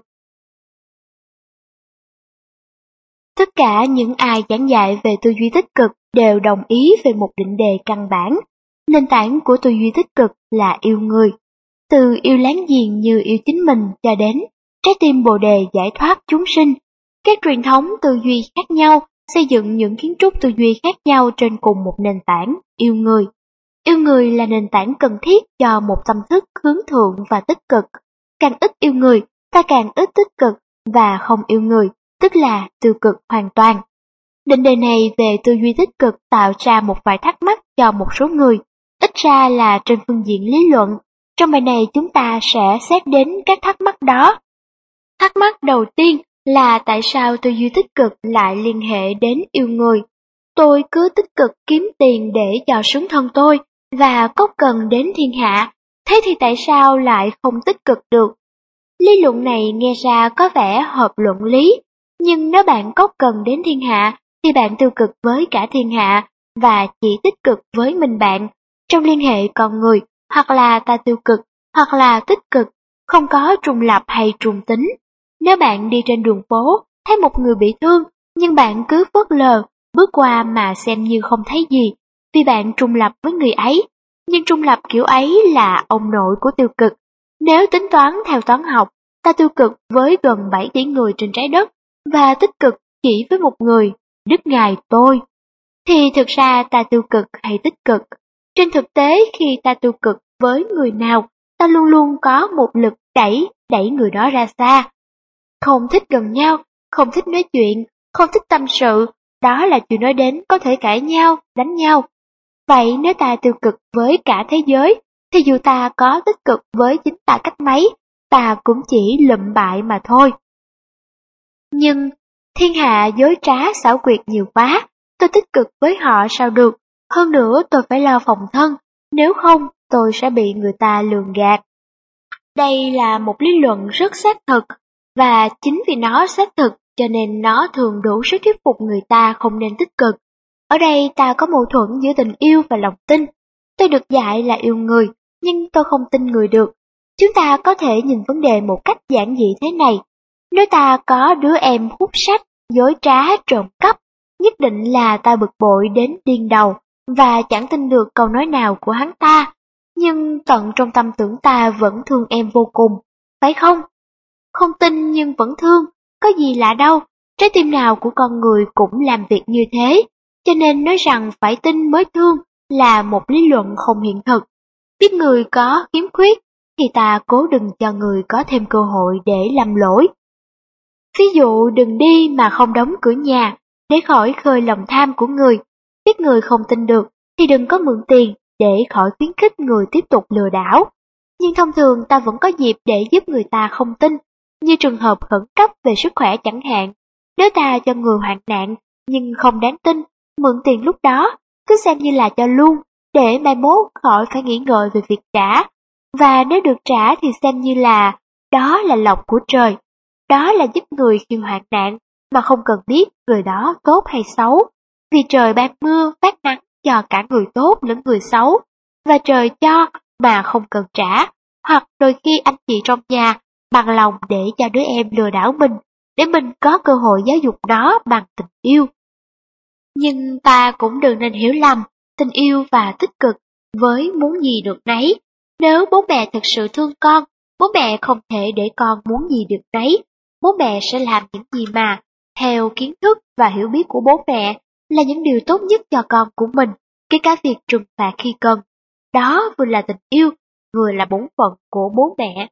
Tất cả những ai giảng dạy về tư duy tích cực đều đồng ý về một định đề căn bản. Nền tảng của tư duy tích cực là yêu người. Từ yêu láng giềng như yêu chính mình cho đến trái tim bồ đề giải thoát chúng sinh. Các truyền thống tư duy khác nhau xây dựng những kiến trúc tư duy khác nhau trên cùng một nền tảng, yêu người. Yêu người là nền tảng cần thiết cho một tâm thức hướng thượng và tích cực. Càng ít yêu người, ta càng ít tích cực, và không yêu người, tức là tiêu cực hoàn toàn. Định đề này về tư duy tích cực tạo ra một vài thắc mắc cho một số người, ít ra là trên phương diện lý luận. Trong bài này chúng ta sẽ xét đến các thắc mắc đó. Thắc mắc đầu tiên là tại sao tư duy tích cực lại liên hệ đến yêu người? Tôi cứ tích cực kiếm tiền để cho sướng thân tôi và có cần đến thiên hạ, thế thì tại sao lại không tích cực được? Lý luận này nghe ra có vẻ hợp luận lý, nhưng nếu bạn có cần đến thiên hạ thì bạn tiêu cực với cả thiên hạ và chỉ tích cực với mình bạn. Trong liên hệ con người, hoặc là ta tiêu cực, hoặc là tích cực, không có trùng lập hay trùng tính. Nếu bạn đi trên đường phố, thấy một người bị thương, nhưng bạn cứ phớt lờ, bước qua mà xem như không thấy gì, vì bạn trùng lập với người ấy. Nhưng trùng lập kiểu ấy là ông nội của tiêu cực. Nếu tính toán theo toán học, ta tiêu cực với gần 7 tỷ người trên trái đất, và tích cực chỉ với một người, Đức Ngài tôi. Thì thực ra ta tiêu cực hay tích cực? Trên thực tế khi ta tiêu cực với người nào, ta luôn luôn có một lực đẩy người đó ra xa. Không thích gần nhau, không thích nói chuyện, không thích tâm sự, đó là chuyện nói đến có thể cãi nhau, đánh nhau. Vậy nếu ta tiêu cực với cả thế giới, thì dù ta có tích cực với chính ta cách mấy, ta cũng chỉ lụm bại mà thôi. Nhưng thiên hạ dối trá xảo quyệt nhiều quá, tôi tích cực với họ sao được, hơn nữa tôi phải lo phòng thân, nếu không tôi sẽ bị người ta lường gạt. Đây là một lý luận rất xác thực, và chính vì nó xác thực cho nên nó thường đủ sức thuyết phục người ta không nên tích cực. Ở đây ta có mâu thuẫn giữa tình yêu và lòng tin. Tôi được dạy là yêu người, nhưng tôi không tin người được. Chúng ta có thể nhìn vấn đề một cách giản dị thế này. Nếu ta có đứa em hút sách, dối trá, trộm cắp, nhất định là ta bực bội đến điên đầu, và chẳng tin được câu nói nào của hắn ta. Nhưng tận trong tâm tưởng ta vẫn thương em vô cùng, phải không? Không tin nhưng vẫn thương, có gì lạ đâu, trái tim nào của con người cũng làm việc như thế, cho nên nói rằng phải tin mới thương là một lý luận không hiện thực. Biết người có khiếm khuyết, thì ta cố đừng cho người có thêm cơ hội để làm lỗi. Ví dụ đừng đi mà không đóng cửa nhà, để khỏi khơi lòng tham của người. Biết người không tin được, thì đừng có mượn tiền, để khỏi khuyến khích người tiếp tục lừa đảo. Nhưng thông thường ta vẫn có dịp để giúp người ta không tin, như trường hợp khẩn cấp về sức khỏe chẳng hạn. Nếu ta cho người hoạn nạn, nhưng không đáng tin, mượn tiền lúc đó, cứ xem như là cho luôn, để mai mốt khỏi phải nghĩ ngợi về việc trả. Và nếu được trả thì xem như là đó là lộc của trời. Đó là giúp người khi hoạn nạn, mà không cần biết người đó tốt hay xấu. Vì trời ban mưa, phát nắng cho cả người tốt lẫn người xấu. Và trời cho mà không cần trả. Hoặc đôi khi anh chị trong nhà bằng lòng để cho đứa em lừa đảo mình, để mình có cơ hội giáo dục nó bằng tình yêu. Nhưng ta cũng đừng nên hiểu lầm tình yêu và tích cực với muốn gì được nấy. Nếu bố mẹ thực sự thương con, bố mẹ không thể để con muốn gì được nấy. Bố mẹ sẽ làm những gì mà, theo kiến thức và hiểu biết của bố mẹ, là những điều tốt nhất cho con của mình, kể cả việc trừng phạt khi cần. Đó vừa là tình yêu, vừa là bổn phận của bố mẹ.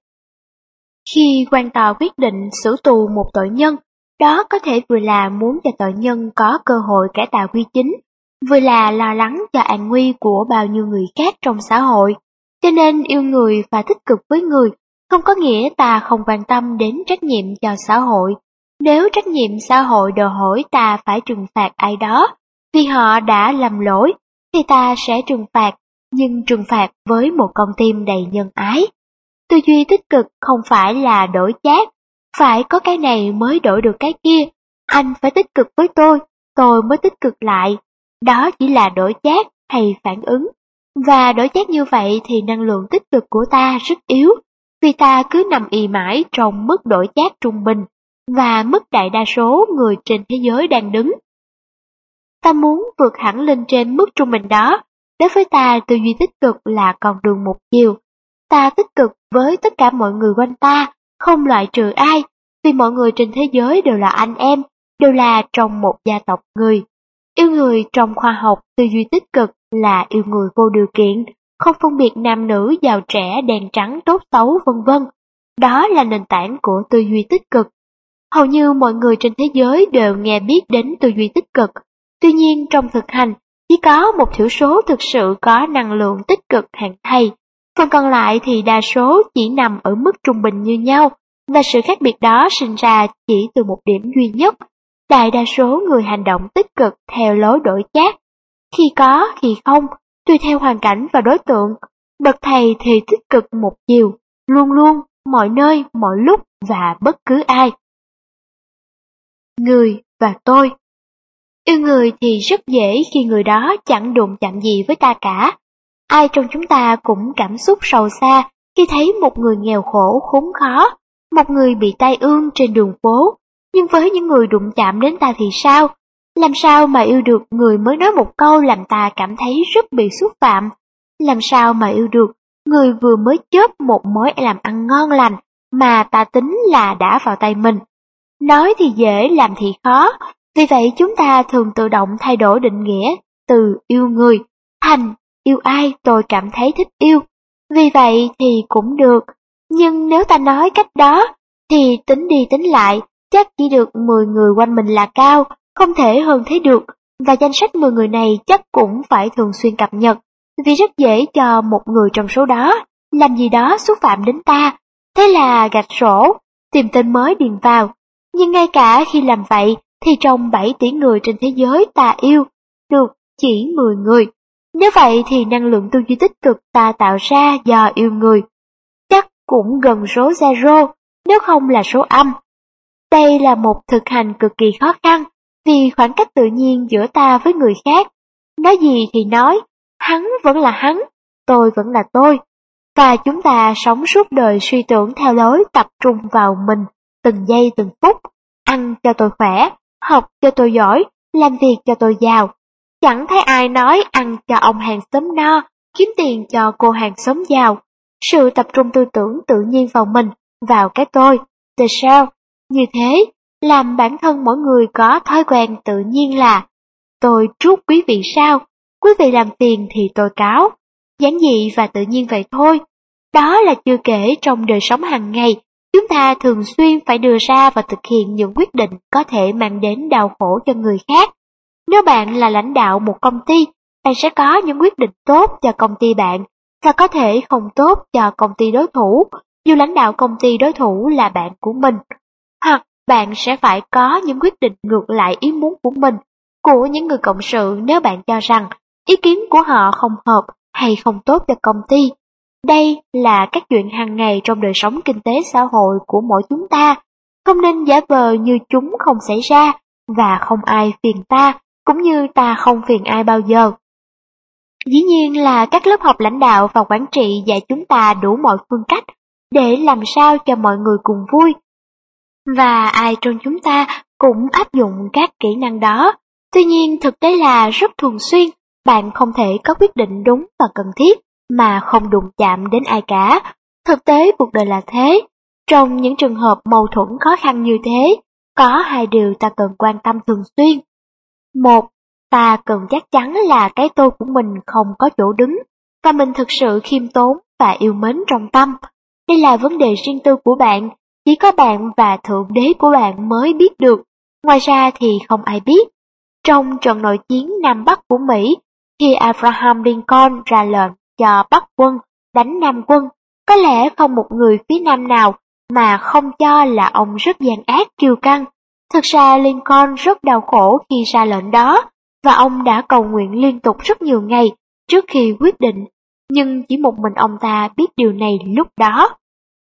Khi quan tòa quyết định xử tù một tội nhân, đó có thể vừa là muốn cho tội nhân có cơ hội cải tạo quy chính, vừa là lo lắng cho an nguy của bao nhiêu người khác trong xã hội. Cho nên yêu người và tích cực với người không có nghĩa ta không quan tâm đến trách nhiệm cho xã hội. Nếu trách nhiệm xã hội đòi hỏi ta phải trừng phạt ai đó vì họ đã làm lỗi, thì ta sẽ trừng phạt, nhưng trừng phạt với một con tim đầy nhân ái. Tư duy tích cực không phải là đổi chác, phải có cái này mới đổi được cái kia. Anh phải tích cực với tôi, tôi mới tích cực lại. Đó chỉ là đổi chác hay phản ứng. Và đổi chác như vậy thì năng lượng tích cực của ta rất yếu, vì ta cứ nằm ì mãi trong mức đổi chác trung bình, và mức đại đa số người trên thế giới đang đứng. Ta muốn vượt hẳn lên trên mức trung bình đó. Đối với ta, tư duy tích cực là con đường một chiều. Ta tích cực với tất cả mọi người quanh ta, không loại trừ ai, vì mọi người trên thế giới đều là anh em, đều là trong một gia tộc người. Yêu người trong khoa học, tư duy tích cực là yêu người vô điều kiện, không phân biệt nam nữ, giàu trẻ, đen trắng, tốt xấu, vân vân. Đó là nền tảng của tư duy tích cực. Hầu như mọi người trên thế giới đều nghe biết đến tư duy tích cực. Tuy nhiên trong thực hành, chỉ có một thiểu số thực sự có năng lượng tích cực hạng thầy. Phần còn lại thì đa số chỉ nằm ở mức trung bình như nhau, và sự khác biệt đó sinh ra chỉ từ một điểm duy nhất. Đại đa số người hành động tích cực theo lối đổi chác. Khi có, khi không, tùy theo hoàn cảnh và đối tượng. Bậc thầy thì tích cực một chiều, luôn luôn, mọi nơi, mọi lúc và bất cứ ai. Người và tôi. Yêu người thì rất dễ khi người đó chẳng đụng chạm gì với ta cả. Ai trong chúng ta cũng cảm xúc sâu xa khi thấy một người nghèo khổ khốn khó, một người bị tai ương trên đường phố. Nhưng với những người đụng chạm đến ta thì sao? Làm sao mà yêu được người mới nói một câu làm ta cảm thấy rất bị xúc phạm? Làm sao mà yêu được người vừa mới chớp một mối làm ăn ngon lành mà ta tính là đã vào tay mình? Nói thì dễ, làm thì khó. Vì vậy chúng ta thường tự động thay đổi định nghĩa từ yêu người thành yêu ai tôi cảm thấy thích yêu. Vì vậy thì cũng được, nhưng nếu ta nói cách đó thì tính đi tính lại chắc chỉ được 10 người quanh mình là cao, không thể hơn thế được, và danh sách 10 người này chắc cũng phải thường xuyên cập nhật, vì rất dễ cho một người trong số đó làm gì đó xúc phạm đến ta. Thế là gạch sổ, tìm tên mới điền vào. Nhưng ngay cả khi làm vậy thì trong 7 tỷ người trên thế giới ta yêu được chỉ 10 người. Nếu vậy thì năng lượng tư duy tích cực ta tạo ra do yêu người chắc cũng gần số zero, nếu không là số âm. Đây là một thực hành cực kỳ khó khăn, vì khoảng cách tự nhiên giữa ta với người khác. Nói gì thì nói, hắn vẫn là hắn, tôi vẫn là tôi. Và chúng ta sống suốt đời suy tưởng theo lối tập trung vào mình, từng giây từng phút. Ăn cho tôi khỏe, học cho tôi giỏi, làm việc cho tôi giàu. Chẳng thấy ai nói ăn cho ông hàng xóm no, kiếm tiền cho cô hàng xóm giàu. Sự tập trung tư tưởng tự nhiên vào mình, vào cái tôi, the self. Như thế, làm bản thân mỗi người có thói quen tự nhiên là tôi trút quý vị sao, quý vị làm phiền thì tôi cáo. Giản dị và tự nhiên vậy thôi. Đó là chưa kể trong đời sống hàng ngày, chúng ta thường xuyên phải đưa ra và thực hiện những quyết định có thể mang đến đau khổ cho người khác. Nếu bạn là lãnh đạo một công ty, bạn sẽ có những quyết định tốt cho công ty bạn, và có thể không tốt cho công ty đối thủ, dù lãnh đạo công ty đối thủ là bạn của mình. Hoặc bạn sẽ phải có những quyết định ngược lại ý muốn của mình, của những người cộng sự nếu bạn cho rằng ý kiến của họ không hợp hay không tốt cho công ty. Đây là các chuyện hàng ngày trong đời sống kinh tế xã hội của mỗi chúng ta, không nên giả vờ như chúng không xảy ra, và không ai phiền ta, cũng như ta không phiền ai bao giờ. Dĩ nhiên là các lớp học lãnh đạo và quản trị dạy chúng ta đủ mọi phương cách để làm sao cho mọi người cùng vui. Và ai trong chúng ta cũng áp dụng các kỹ năng đó. Tuy nhiên thực tế là rất thường xuyên, bạn không thể có quyết định đúng và cần thiết mà không đụng chạm đến ai cả. Thực tế cuộc đời là thế. Trong những trường hợp mâu thuẫn khó khăn như thế, có hai điều ta cần quan tâm thường xuyên. Một, ta cần chắc chắn là cái tôi của mình không có chỗ đứng, và mình thực sự khiêm tốn và yêu mến trong tâm. Đây là vấn đề riêng tư của bạn, chỉ có bạn và Thượng Đế của bạn mới biết được, ngoài ra thì không ai biết. Trong trận nội chiến Nam Bắc của Mỹ, khi Abraham Lincoln ra lệnh cho Bắc quân đánh Nam quân, có lẽ không một người phía Nam nào mà không cho là ông rất gian ác kiêu căng. Thực ra Lincoln rất đau khổ khi ra lệnh đó, và ông đã cầu nguyện liên tục rất nhiều ngày trước khi quyết định, nhưng chỉ một mình ông ta biết điều này lúc đó.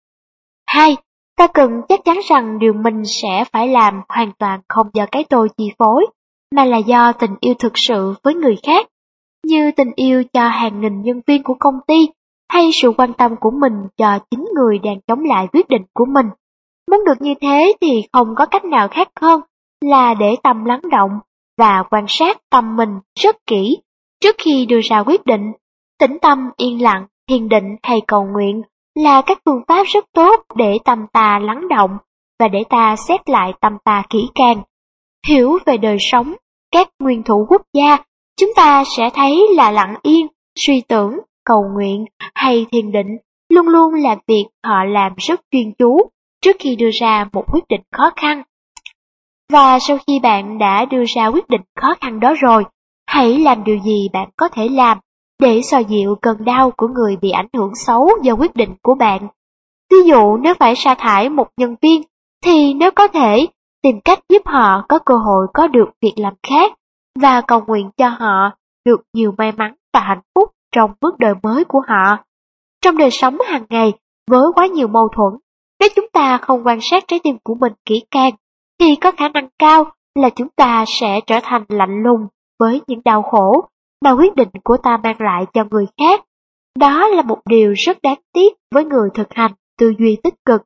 2. Ta cần chắc chắn rằng điều mình sẽ phải làm hoàn toàn không do cái tôi chi phối. mà là do tình yêu thực sự với người khác, như tình yêu cho hàng nghìn nhân viên của công ty, hay sự quan tâm của mình cho chính người đang chống lại quyết định của mình. Muốn được như thế thì không có cách nào khác hơn là để tâm lắng động và quan sát tâm mình rất kỹ trước khi đưa ra quyết định. Tĩnh tâm, yên lặng, thiền định hay cầu nguyện là các phương pháp rất tốt để tâm ta lắng động và để ta xét lại tâm ta kỹ càng. Hiểu về đời sống các nguyên thủ quốc gia, chúng ta sẽ thấy là lặng yên, suy tưởng, cầu nguyện hay thiền định luôn luôn là việc họ làm rất chuyên chú trước khi đưa ra một quyết định khó khăn. Và sau khi bạn đã đưa ra quyết định khó khăn đó rồi, hãy làm điều gì bạn có thể làm để xoa dịu cơn đau của người bị ảnh hưởng xấu do quyết định của bạn. Ví dụ nếu phải sa thải một nhân viên, thì nếu có thể, tìm cách giúp họ có cơ hội có được việc làm khác và cầu nguyện cho họ được nhiều may mắn và hạnh phúc trong bước đời mới của họ. Trong đời sống hàng ngày, với quá nhiều mâu thuẫn, nếu chúng ta không quan sát trái tim của mình kỹ càng, thì có khả năng cao là chúng ta sẽ trở thành lạnh lùng với những đau khổ mà quyết định của ta mang lại cho người khác. Đó là một điều rất đáng tiếc với người thực hành tư duy tích cực.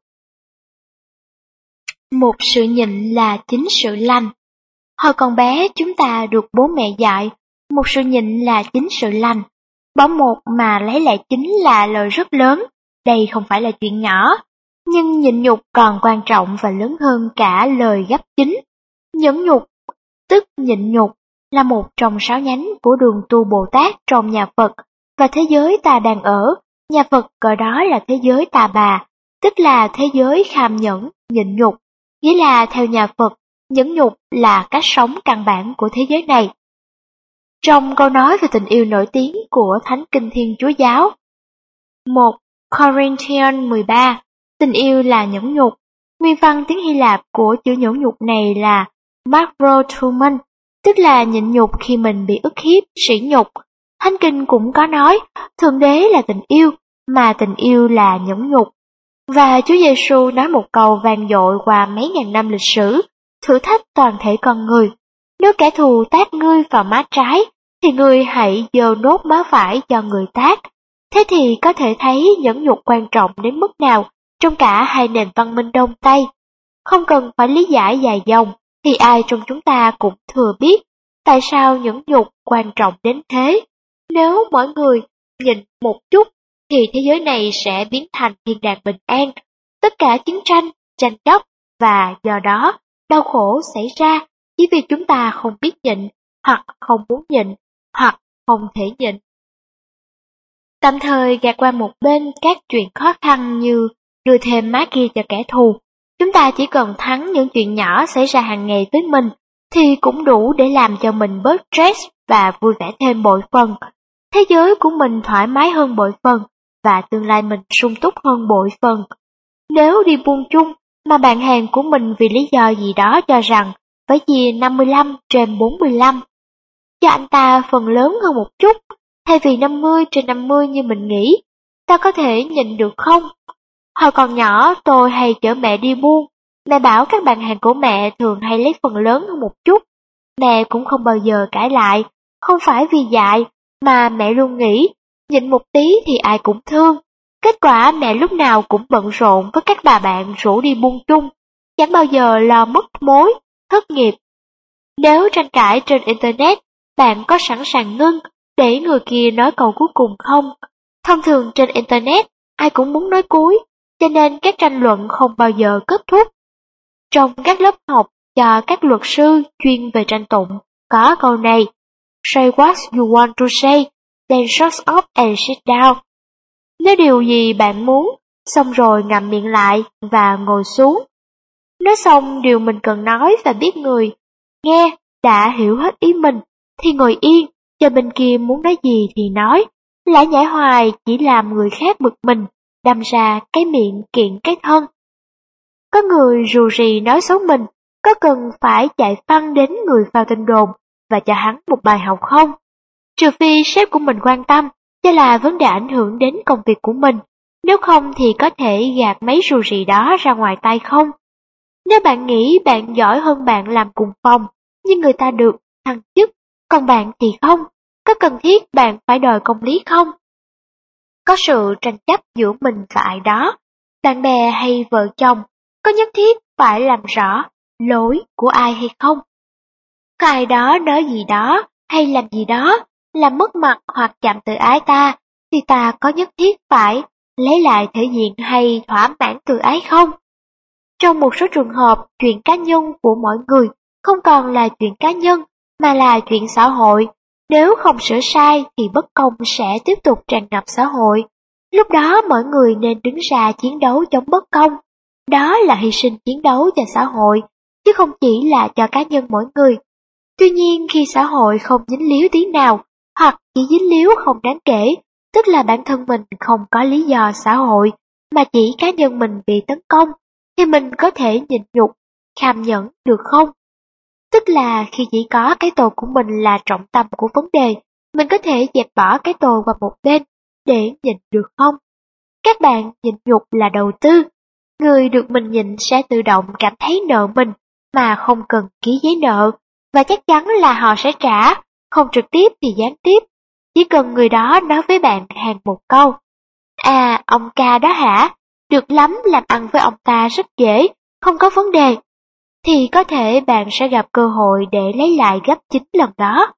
Một sự nhịn là chính sự lành. Hồi còn bé chúng ta được bố mẹ dạy, một sự nhịn là chính sự lành. Bỏ một mà lấy lại chính là lời rất lớn, đây không phải là chuyện nhỏ. Nhưng nhịn nhục còn quan trọng và lớn hơn cả lời gấp chính. Nhẫn nhục, tức nhịn nhục, là một trong 6 nhánh của đường tu Bồ Tát trong nhà Phật, và thế giới ta đang ở, nhà Phật gọi đó là thế giới Tà Bà, tức là thế giới kham nhẫn, nhịn nhục. Nghĩa là theo nhà Phật, nhẫn nhục là cách sống căn bản của thế giới này. Trong câu nói về tình yêu nổi tiếng của Thánh Kinh Thiên Chúa Giáo 1 Corinthians 13, tình yêu là nhẫn nhục. Nguyên văn tiếng Hy Lạp của chữ nhẫn nhục này là makrothumon, tức là nhịn nhục khi mình bị ức hiếp, sỉ nhục. Thánh Kinh cũng có nói, Thượng Đế là tình yêu, mà tình yêu là nhẫn nhục. Và Chúa Giêsu nói một câu vang dội qua mấy ngàn năm lịch sử, thử thách toàn thể con người. Nếu kẻ thù tát ngươi vào má trái, thì ngươi hãy giơ nốt má phải cho người tát. Thế thì có thể thấy nhẫn nhục quan trọng đến mức nào trong cả hai nền văn minh Đông Tây. Không cần phải lý giải dài dòng, thì ai trong chúng ta cũng thừa biết tại sao nhẫn nhục quan trọng đến thế. Nếu mỗi người nhịn một chút, thì thế giới này sẽ biến thành thiên đàng bình an. Tất cả chiến tranh, tranh chấp và do đó đau khổ xảy ra chỉ vì chúng ta không biết nhịn, hoặc không muốn nhịn, hoặc không thể nhịn. Tạm thời gạt qua một bên các chuyện khó khăn như đưa thêm má kia cho kẻ thù. Chúng ta chỉ cần thắng những chuyện nhỏ xảy ra hàng ngày với mình thì cũng đủ để làm cho mình bớt stress và vui vẻ thêm bội phần. Thế giới của mình thoải mái hơn bội phần và tương lai mình sung túc hơn bội phần. Nếu đi buôn chung mà bạn hàng của mình vì lý do gì đó cho rằng phải chia 55/45, cho anh ta phần lớn hơn một chút, thay vì 50/50 như mình nghĩ, ta có thể nhịn được không? Hồi còn nhỏ tôi hay chở mẹ đi buôn, mẹ bảo các bạn hàng của mẹ thường hay lấy phần lớn hơn một chút. Mẹ cũng không bao giờ cãi lại, không phải vì dại, mà mẹ luôn nghĩ, nhịn một tí thì ai cũng thương. Kết quả mẹ lúc nào cũng bận rộn với các bà bạn rủ đi buôn chung, chẳng bao giờ lo mất mối, thất nghiệp. Nếu tranh cãi trên Internet, bạn có sẵn sàng ngưng để người kia nói câu cuối cùng không? Thông thường trên Internet, ai cũng muốn nói cuối, cho nên các tranh luận không bao giờ kết thúc. Trong các lớp học cho các luật sư chuyên về tranh tụng, có câu này: Say what you want to say, then shut up and sit down. Nếu điều gì bạn muốn, xong rồi ngậm miệng lại và ngồi xuống. Nói xong điều mình cần nói và biết người nghe đã hiểu hết ý mình, thì ngồi yên, cho bên kia muốn nói gì thì nói. Lải nhải hoài chỉ làm người khác bực mình, đâm ra cái miệng kiện cái thân. Có người rù rì nói xấu mình, có cần phải chạy phăng đến người phao tin đồn và cho hắn một bài học không? Trừ phi sếp của mình quan tâm, cho là vấn đề ảnh hưởng đến công việc của mình, nếu không thì có thể gạt mấy rù rì đó ra ngoài tay không? Nếu bạn nghĩ bạn giỏi hơn bạn làm cùng phòng, nhưng người ta được thăng chức, còn bạn thì không. Có cần thiết bạn phải đòi công lý không? Có sự tranh chấp giữa mình và ai đó, bạn bè hay vợ chồng, có nhất thiết phải làm rõ lỗi của ai hay không? Có ai đó nói gì đó hay làm gì đó, làm mất mặt hoặc chạm tự ái ta, thì ta có nhất thiết phải lấy lại thể diện hay thỏa mãn tự ái không? Trong một số trường hợp, chuyện cá nhân của mỗi người không còn là chuyện cá nhân, mà là chuyện xã hội. Nếu không sửa sai thì bất công sẽ tiếp tục tràn ngập xã hội. Lúc đó mỗi người nên đứng ra chiến đấu chống bất công. Đó là hy sinh chiến đấu cho xã hội, chứ không chỉ là cho cá nhân mỗi người. Tuy nhiên khi xã hội không dính líu tí nào, hoặc chỉ dính líu không đáng kể, tức là bản thân mình không có lý do xã hội, mà chỉ cá nhân mình bị tấn công, thì mình có thể nhịn nhục, kham nhẫn được không? Tức là khi chỉ có cái tôi của mình là trọng tâm của vấn đề, mình có thể dẹp bỏ cái tôi qua một bên để nhịn được không? Các bạn, nhịn nhục là đầu tư. Người được mình nhịn sẽ tự động cảm thấy nợ mình mà không cần ký giấy nợ, và chắc chắn là họ sẽ trả, không trực tiếp thì gián tiếp. Chỉ cần người đó nói với bạn hàng một câu: "À, ông ca đó hả? Được lắm, làm ăn với ông ta rất dễ, không có vấn đề." Thì có thể bạn sẽ gặp cơ hội để lấy lại gấp 9 lần đó.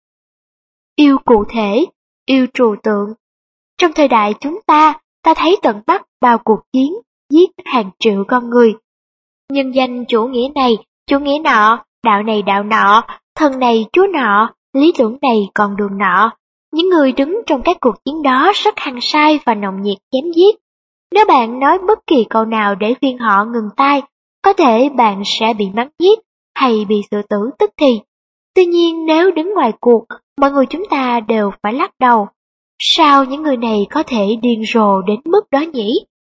Yêu cụ thể, yêu trừu tượng. Trong thời đại chúng ta thấy tận mắt bao cuộc chiến, giết hàng triệu con người. Nhân danh chủ nghĩa này, chủ nghĩa nọ, đạo này đạo nọ, thần này chúa nọ, lý tưởng này còn đường nọ. Những người đứng trong các cuộc chiến đó rất hăng say và nồng nhiệt chém giết. Nếu bạn nói bất kỳ câu nào để khuyên họ ngừng tay, có thể bạn sẽ bị mắng giết hay bị xử tử tức thì. Tuy nhiên nếu đứng ngoài cuộc, mọi người chúng ta đều phải lắc đầu. Sao những người này có thể điên rồ đến mức đó nhỉ?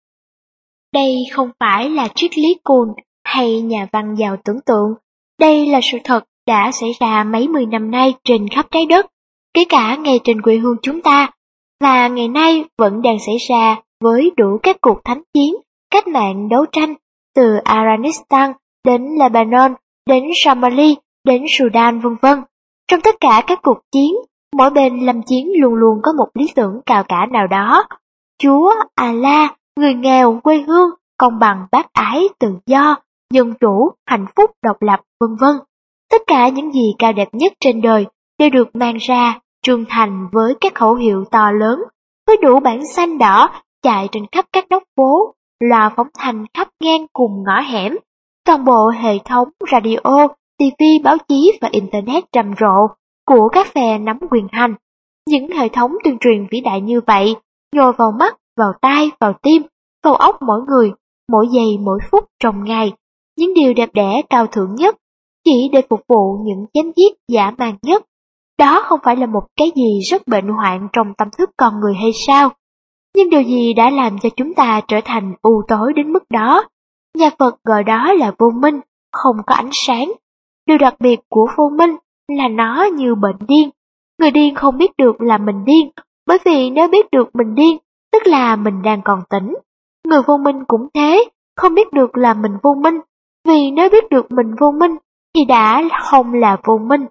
Đây không phải là triết lý Kuhn hay nhà văn giàu tưởng tượng. Đây là sự thật đã xảy ra mấy mươi năm nay trên khắp trái đất, kể cả ngay trên quê hương chúng ta, và ngày nay vẫn đang xảy ra với đủ các cuộc thánh chiến, cách mạng đấu tranh, từ Afghanistan đến Lebanon, đến Somalia, đến Sudan vân vân. Trong tất cả các cuộc chiến, mỗi bên lâm chiến luôn luôn có một lý tưởng cao cả nào đó. Chúa, Allah, người nghèo, quê hương, công bằng, bác ái, tự do, dân chủ, hạnh phúc, độc lập, vân vân. Tất cả những gì cao đẹp nhất trên đời đều được mang ra, trung thành với các khẩu hiệu to lớn, với đủ bản xanh đỏ chạy trên khắp các góc phố, loa phóng thanh khắp ngang cùng ngõ hẻm. Toàn bộ hệ thống radio, TV, báo chí và Internet rầm rộ của các phe nắm quyền hành. Những hệ thống tuyên truyền vĩ đại như vậy nhồi vào mắt, vào tai, vào tim, vào óc mỗi người, mỗi giây mỗi phút trong ngày. Những điều đẹp đẽ cao thượng nhất chỉ để phục vụ những chém giết dã man nhất. Đó không phải là một cái gì rất bệnh hoạn trong tâm thức con người hay sao? Nhưng điều gì đã làm cho chúng ta trở thành u tối đến mức đó? Nhà Phật gọi đó là vô minh, không có ánh sáng. Điều đặc biệt của vô minh là nó như bệnh điên. Người điên không biết được là mình điên, bởi vì nếu biết được mình điên, tức là mình đang còn tỉnh. Người vô minh cũng thế, không biết được là mình vô minh, vì nếu biết được mình vô minh, thì đã không là vô minh.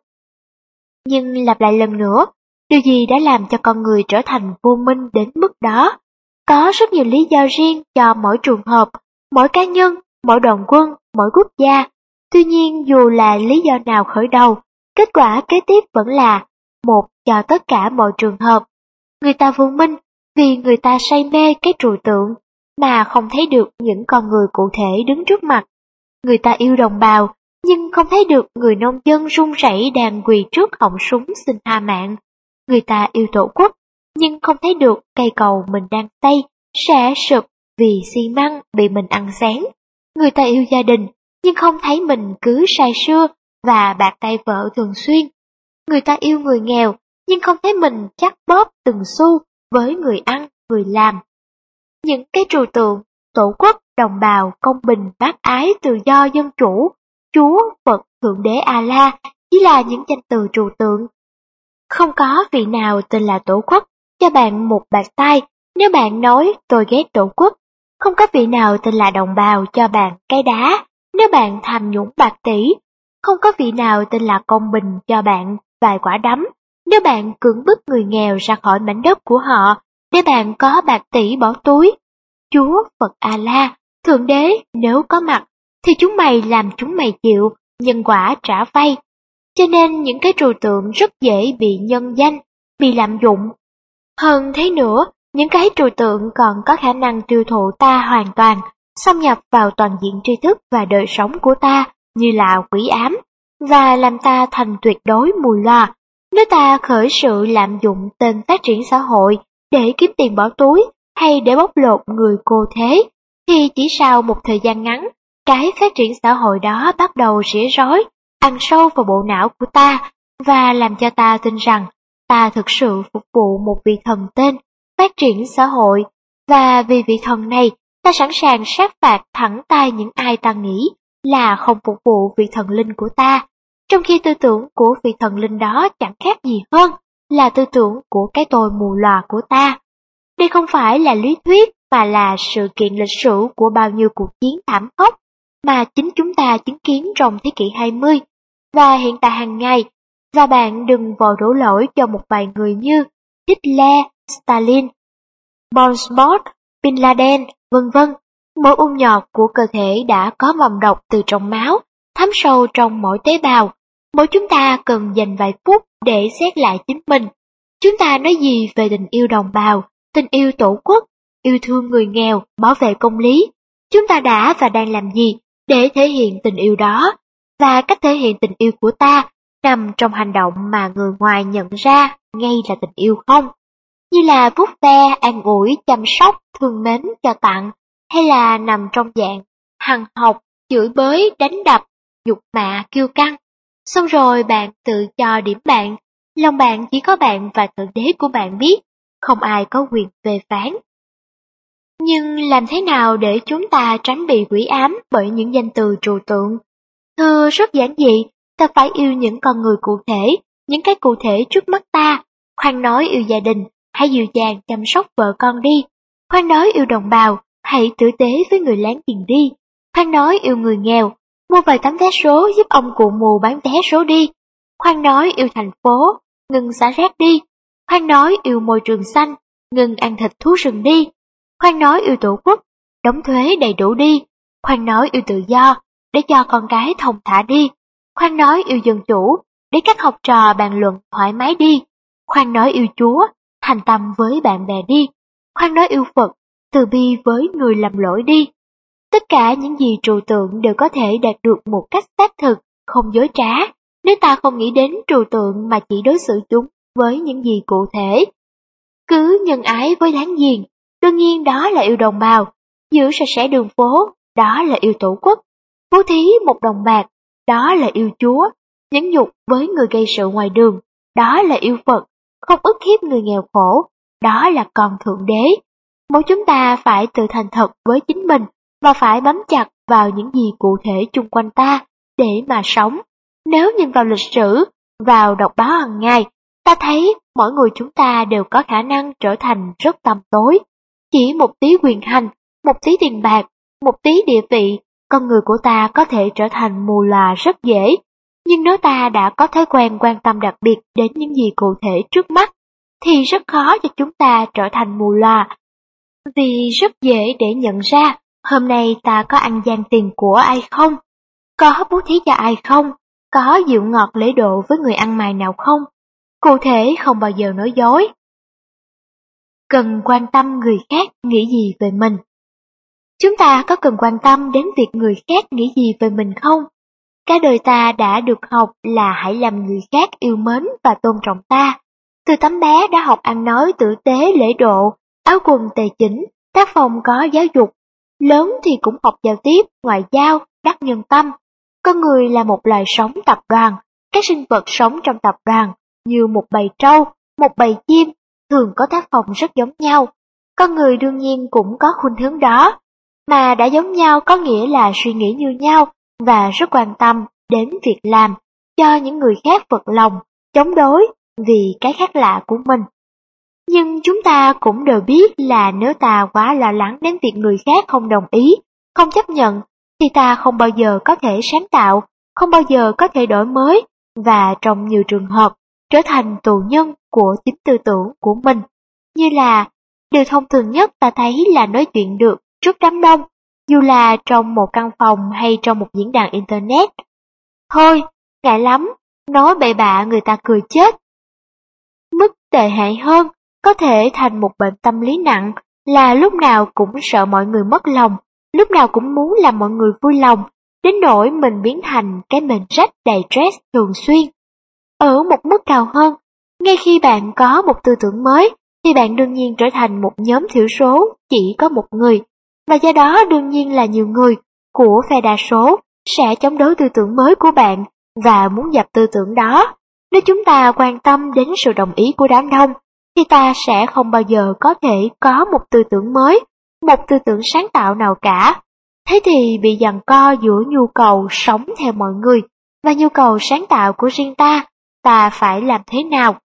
Nhưng lặp lại lần nữa, điều gì đã làm cho con người trở thành vô minh đến mức đó? Có rất nhiều lý do riêng cho mỗi trường hợp, mỗi cá nhân, mỗi đoàn quân, mỗi quốc gia. Tuy nhiên dù là lý do nào khởi đầu, kết quả kế tiếp vẫn là một cho tất cả mọi trường hợp. Người ta vô minh vì người ta say mê cái trừu tượng mà không thấy được những con người cụ thể đứng trước mặt. Người ta yêu đồng bào nhưng không thấy được người nông dân run rẩy đang quỳ trước họng súng xin tha mạng. Người ta yêu tổ quốc nhưng không thấy được cây cầu mình đang xây sẽ sụp vì xi măng bị mình ăn xén. Người ta yêu gia đình nhưng không thấy mình cứ say sưa và bạc tay vợ thường xuyên. Người ta yêu người nghèo nhưng không thấy mình chắc bóp từng xu với người ăn, người làm. Những cái trừu tượng, tổ quốc, đồng bào, công bình, bác ái, tự do, dân chủ, Chúa, Phật, Thượng Đế Allah chỉ là những danh từ trừu tượng. Không có vị nào tên là tổ quốc cho bạn một bạt tai nếu bạn nói tôi ghét tổ quốc. Không có vị nào tên là đồng bào cho bạn cái đá nếu bạn tham nhũng bạc tỷ. Không có vị nào tên là công bình cho bạn vài quả đấm nếu bạn cưỡng bức người nghèo ra khỏi mảnh đất của họ để bạn có bạc tỷ bỏ túi. Chúa Phật A-la, Thượng Đế nếu có mặt thì chúng mày làm chúng mày chịu, nhân quả trả vay. Cho nên những cái trừu tượng rất dễ bị nhân danh, bị lạm dụng. Hơn thế nữa, những cái trừu tượng còn có khả năng tiêu thụ ta hoàn toàn, xâm nhập vào toàn diện tri thức và đời sống của ta như là quỷ ám, và làm ta thành tuyệt đối mù loà. Nếu ta khởi sự lạm dụng tên phát triển xã hội để kiếm tiền bỏ túi hay để bóc lột người cô thế, thì chỉ sau một thời gian ngắn, cái phát triển xã hội đó bắt đầu xỉa rối, ăn sâu vào bộ não của ta và làm cho ta tin rằng ta thực sự phục vụ một vị thần tên phát triển xã hội, và vì vị thần này ta sẵn sàng sát phạt thẳng tay những ai ta nghĩ là không phục vụ vị thần linh của ta, trong khi tư tưởng của vị thần linh đó chẳng khác gì hơn là tư tưởng của cái tôi mù lòa của ta. Đây không phải là lý thuyết mà là sự kiện lịch sử của bao nhiêu cuộc chiến thảm khốc mà chính chúng ta chứng kiến trong thế kỷ 20 và hiện tại hàng ngày. Và bạn đừng vội đổ lỗi cho một vài người như Hitler, Stalin, Pol Pot, Bin Laden, vân vân. Mỗi ung nhọt của cơ thể đã có mầm độc từ trong máu, thấm sâu trong mỗi tế bào. Mỗi chúng ta cần dành vài phút để xét lại chính mình. Chúng ta nói gì về tình yêu đồng bào, tình yêu tổ quốc, yêu thương người nghèo, bảo vệ công lý? Chúng ta đã và đang làm gì để thể hiện tình yêu đó? Và cách thể hiện tình yêu của ta nằm trong hành động mà người ngoài nhận ra ngay là tình yêu không? Như là vuốt ve, an ủi, chăm sóc, thương mến, cho tặng, hay là nằm trong dạng hằn học, chửi bới, đánh đập, nhục mạ, kiêu căng. Xong rồi bạn tự cho điểm bạn, lòng bạn chỉ có bạn và Thượng Đế của bạn biết, không ai có quyền phê phán. Nhưng làm thế nào để chúng ta tránh bị quỷ ám bởi những danh từ trừu tượng? Thưa, rất giản dị, ta phải yêu những con người cụ thể, những cái cụ thể trước mắt ta. Khoan nói yêu gia đình, hãy dịu dàng chăm sóc vợ con đi. Khoan nói yêu đồng bào, hãy tử tế với người láng giềng đi. Khoan nói yêu người nghèo, mua vài tấm vé số giúp ông cụ mù bán vé số đi. Khoan nói yêu thành phố, ngừng xả rác đi. Khoan nói yêu môi trường xanh, ngừng ăn thịt thú rừng đi. Khoan nói yêu tổ quốc, đóng thuế đầy đủ đi. Khoan nói yêu tự do, để cho con cái thông thả đi. Khoan nói yêu dân chủ, để các học trò bàn luận thoải mái đi. Khoan nói yêu Chúa, thành tâm với bạn bè đi. Khoan nói yêu Phật, từ bi với người làm lỗi đi. Tất cả những gì trừu tượng đều có thể đạt được một cách xác thực, không dối trá, nếu ta không nghĩ đến trừu tượng mà chỉ đối xử chúng với những gì cụ thể. Cứ nhân ái với láng giềng, đương nhiên đó là yêu đồng bào. Giữ sạch sẽ đường phố, đó là yêu tổ quốc. Bố thí một đồng bạc, đó là yêu Chúa. Nhẫn nhục với người gây sự ngoài đường, đó là yêu Phật. Không ức hiếp người nghèo khổ, đó là con Thượng Đế. Mỗi chúng ta phải tự thành thật với chính mình và phải bám chặt vào những gì cụ thể chung quanh ta để mà sống. Nếu nhìn vào lịch sử, vào đọc báo hàng ngày, ta thấy mỗi người chúng ta đều có khả năng trở thành rất tăm tối. Chỉ một tí quyền hành, một tí tiền bạc, một tí địa vị, con người của ta có thể trở thành mù lòa rất dễ. Nhưng nếu ta đã có thói quen quan tâm đặc biệt đến những gì cụ thể trước mắt, thì rất khó cho chúng ta trở thành mù lòa. Vì rất dễ để nhận ra, hôm nay ta có ăn gian tiền của ai không? Có bố thí cho ai không? Có dịu ngọt lễ độ với người ăn mày nào không? Cụ thể không bao giờ nói dối. Cần quan tâm người khác nghĩ gì về mình. Chúng ta có cần quan tâm đến việc người khác nghĩ gì về mình không? Cả đời ta đã được học là hãy làm người khác yêu mến và tôn trọng ta. Từ tấm bé đã học ăn nói tử tế lễ độ, áo quần tề chỉnh, tác phong có giáo dục. Lớn thì cũng học giao tiếp, ngoại giao, đắc nhân tâm. Con người là một loài sống tập đoàn, các sinh vật sống trong tập đoàn như một bầy trâu, một bầy chim, thường có tác phong rất giống nhau. Con người đương nhiên cũng có khuynh hướng đó, mà đã giống nhau có nghĩa là suy nghĩ như nhau và rất quan tâm đến việc làm cho những người khác phật lòng, chống đối vì cái khác lạ của mình. Nhưng chúng ta cũng đều biết là nếu ta quá lo lắng đến việc người khác không đồng ý, không chấp nhận, thì ta không bao giờ có thể sáng tạo, không bao giờ có thể đổi mới và trong nhiều trường hợp trở thành tù nhân của chính tư tưởng của mình. Như là, điều thông thường nhất ta thấy là nói chuyện được trước đám đông, dù là trong một căn phòng hay trong một diễn đàn Internet. Thôi, ngại lắm, nói bậy bạ người ta cười chết. Mức tệ hại hơn, có thể thành một bệnh tâm lý nặng là lúc nào cũng sợ mọi người mất lòng, lúc nào cũng muốn làm mọi người vui lòng, đến nỗi mình biến thành cái mền rách đầy stress thường xuyên. Ở một mức cao hơn, ngay khi bạn có một tư tưởng mới, thì bạn đương nhiên trở thành một nhóm thiểu số chỉ có một người, và do đó đương nhiên là nhiều người của phe đa số sẽ chống đối tư tưởng mới của bạn và muốn dập tư tưởng đó. Nếu chúng ta quan tâm đến sự đồng ý của đám đông, thì ta sẽ không bao giờ có thể có một tư tưởng mới, một tư tưởng sáng tạo nào cả. Thế thì bị giằng co giữa nhu cầu sống theo mọi người và nhu cầu sáng tạo của riêng ta phải làm thế nào?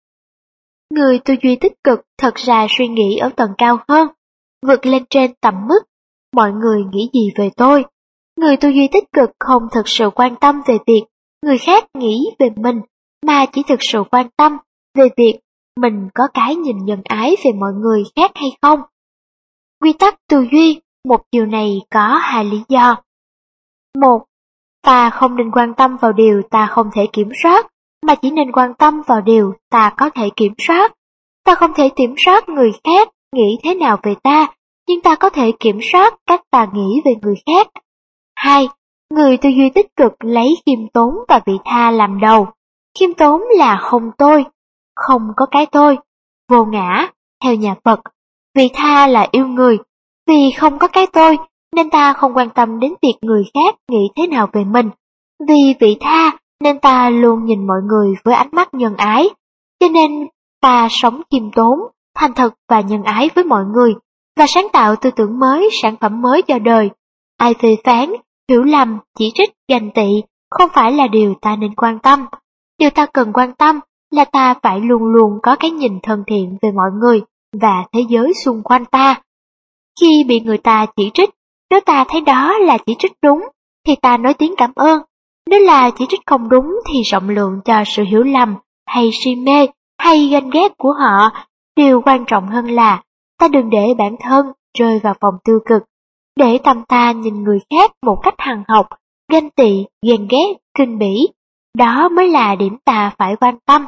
Người tư duy tích cực thật ra suy nghĩ ở tầng cao hơn, vượt lên trên tầm mức. Mọi người nghĩ gì về tôi? Người tư duy tích cực không thực sự quan tâm về việc người khác nghĩ về mình, mà chỉ thực sự quan tâm về việc mình có cái nhìn nhân ái về mọi người khác hay không. Quy tắc tư duy, một chiều này có hai lý do. Một, ta không nên quan tâm vào điều ta không thể kiểm soát, mà chỉ nên quan tâm vào điều ta có thể kiểm soát. Ta không thể kiểm soát người khác nghĩ thế nào về ta, nhưng ta có thể kiểm soát cách ta nghĩ về người khác. 2. Người tư duy tích cực lấy khiêm tốn và vị tha làm đầu. Khiêm tốn là không tôi, không có cái tôi, vô ngã, theo nhà Phật. Vị tha là yêu người, vì không có cái tôi nên ta không quan tâm đến việc người khác nghĩ thế nào về mình. Vì vị tha nên ta luôn nhìn mọi người với ánh mắt nhân ái, cho nên ta sống khiêm tốn, thành thật và nhân ái với mọi người, và sáng tạo tư tưởng mới, sản phẩm mới cho đời. Ai phê phán, hiểu lầm, chỉ trích, ganh tị không phải là điều ta nên quan tâm. Điều ta cần quan tâm là ta phải luôn luôn có cái nhìn thân thiện về mọi người và thế giới xung quanh ta. Khi bị người ta chỉ trích, nếu ta thấy đó là chỉ trích đúng, thì ta nói tiếng cảm ơn. Nếu là chỉ trích không đúng thì rộng lượng cho sự hiểu lầm, hay si mê, hay ganh ghét của họ. Điều quan trọng hơn là ta đừng để bản thân rơi vào vòng tiêu cực, để tâm ta nhìn người khác một cách hằn học, ganh tị, ghen ghét, khinh bỉ. Đó mới là điểm ta phải quan tâm.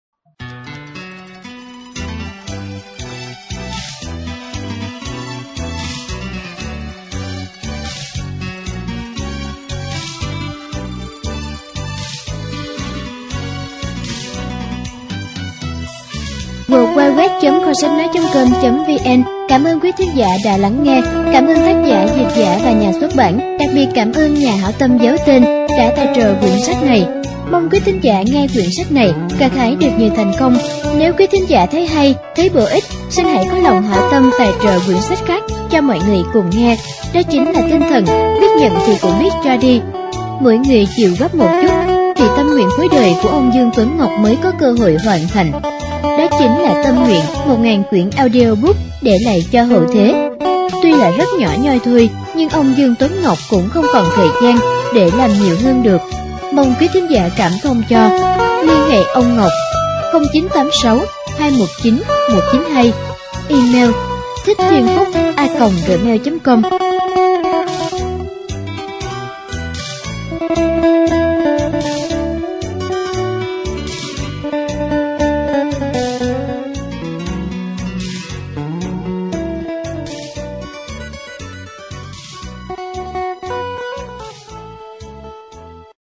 www.kho-sách-nói.com.vn. Cảm ơn quý thính giả đã lắng nghe. Cảm ơn tác giả, dịch giả và nhà xuất bản. Đặc biệt cảm ơn nhà hảo tâm giấu tên đã tài trợ quyển sách này. Mong quý thính giả nghe quyển sách này gặt hái được nhiều thành công. Nếu quý thính giả thấy hay, thấy bổ ích, xin hãy có lòng hảo tâm tài trợ quyển sách khác cho mọi người cùng nghe. Đó chính là tinh thần biết nhận thì cũng biết cho đi. Mỗi người chịu góp một chút thì tâm nguyện cuối đời của ông Dương Tuấn Ngọc mới có cơ hội hoàn thành. Đó chính là tâm nguyện 1000 quyển audiobook để lại cho hậu thế. Tuy là rất nhỏ nhoi thôi, nhưng ông Dương Tuấn Ngọc cũng không còn thời gian để làm nhiều hơn được. Mong quý thính giả cảm thông cho. Liên hệ ông Ngọc 0986 219 192. Email thích-phúc@gmail.com.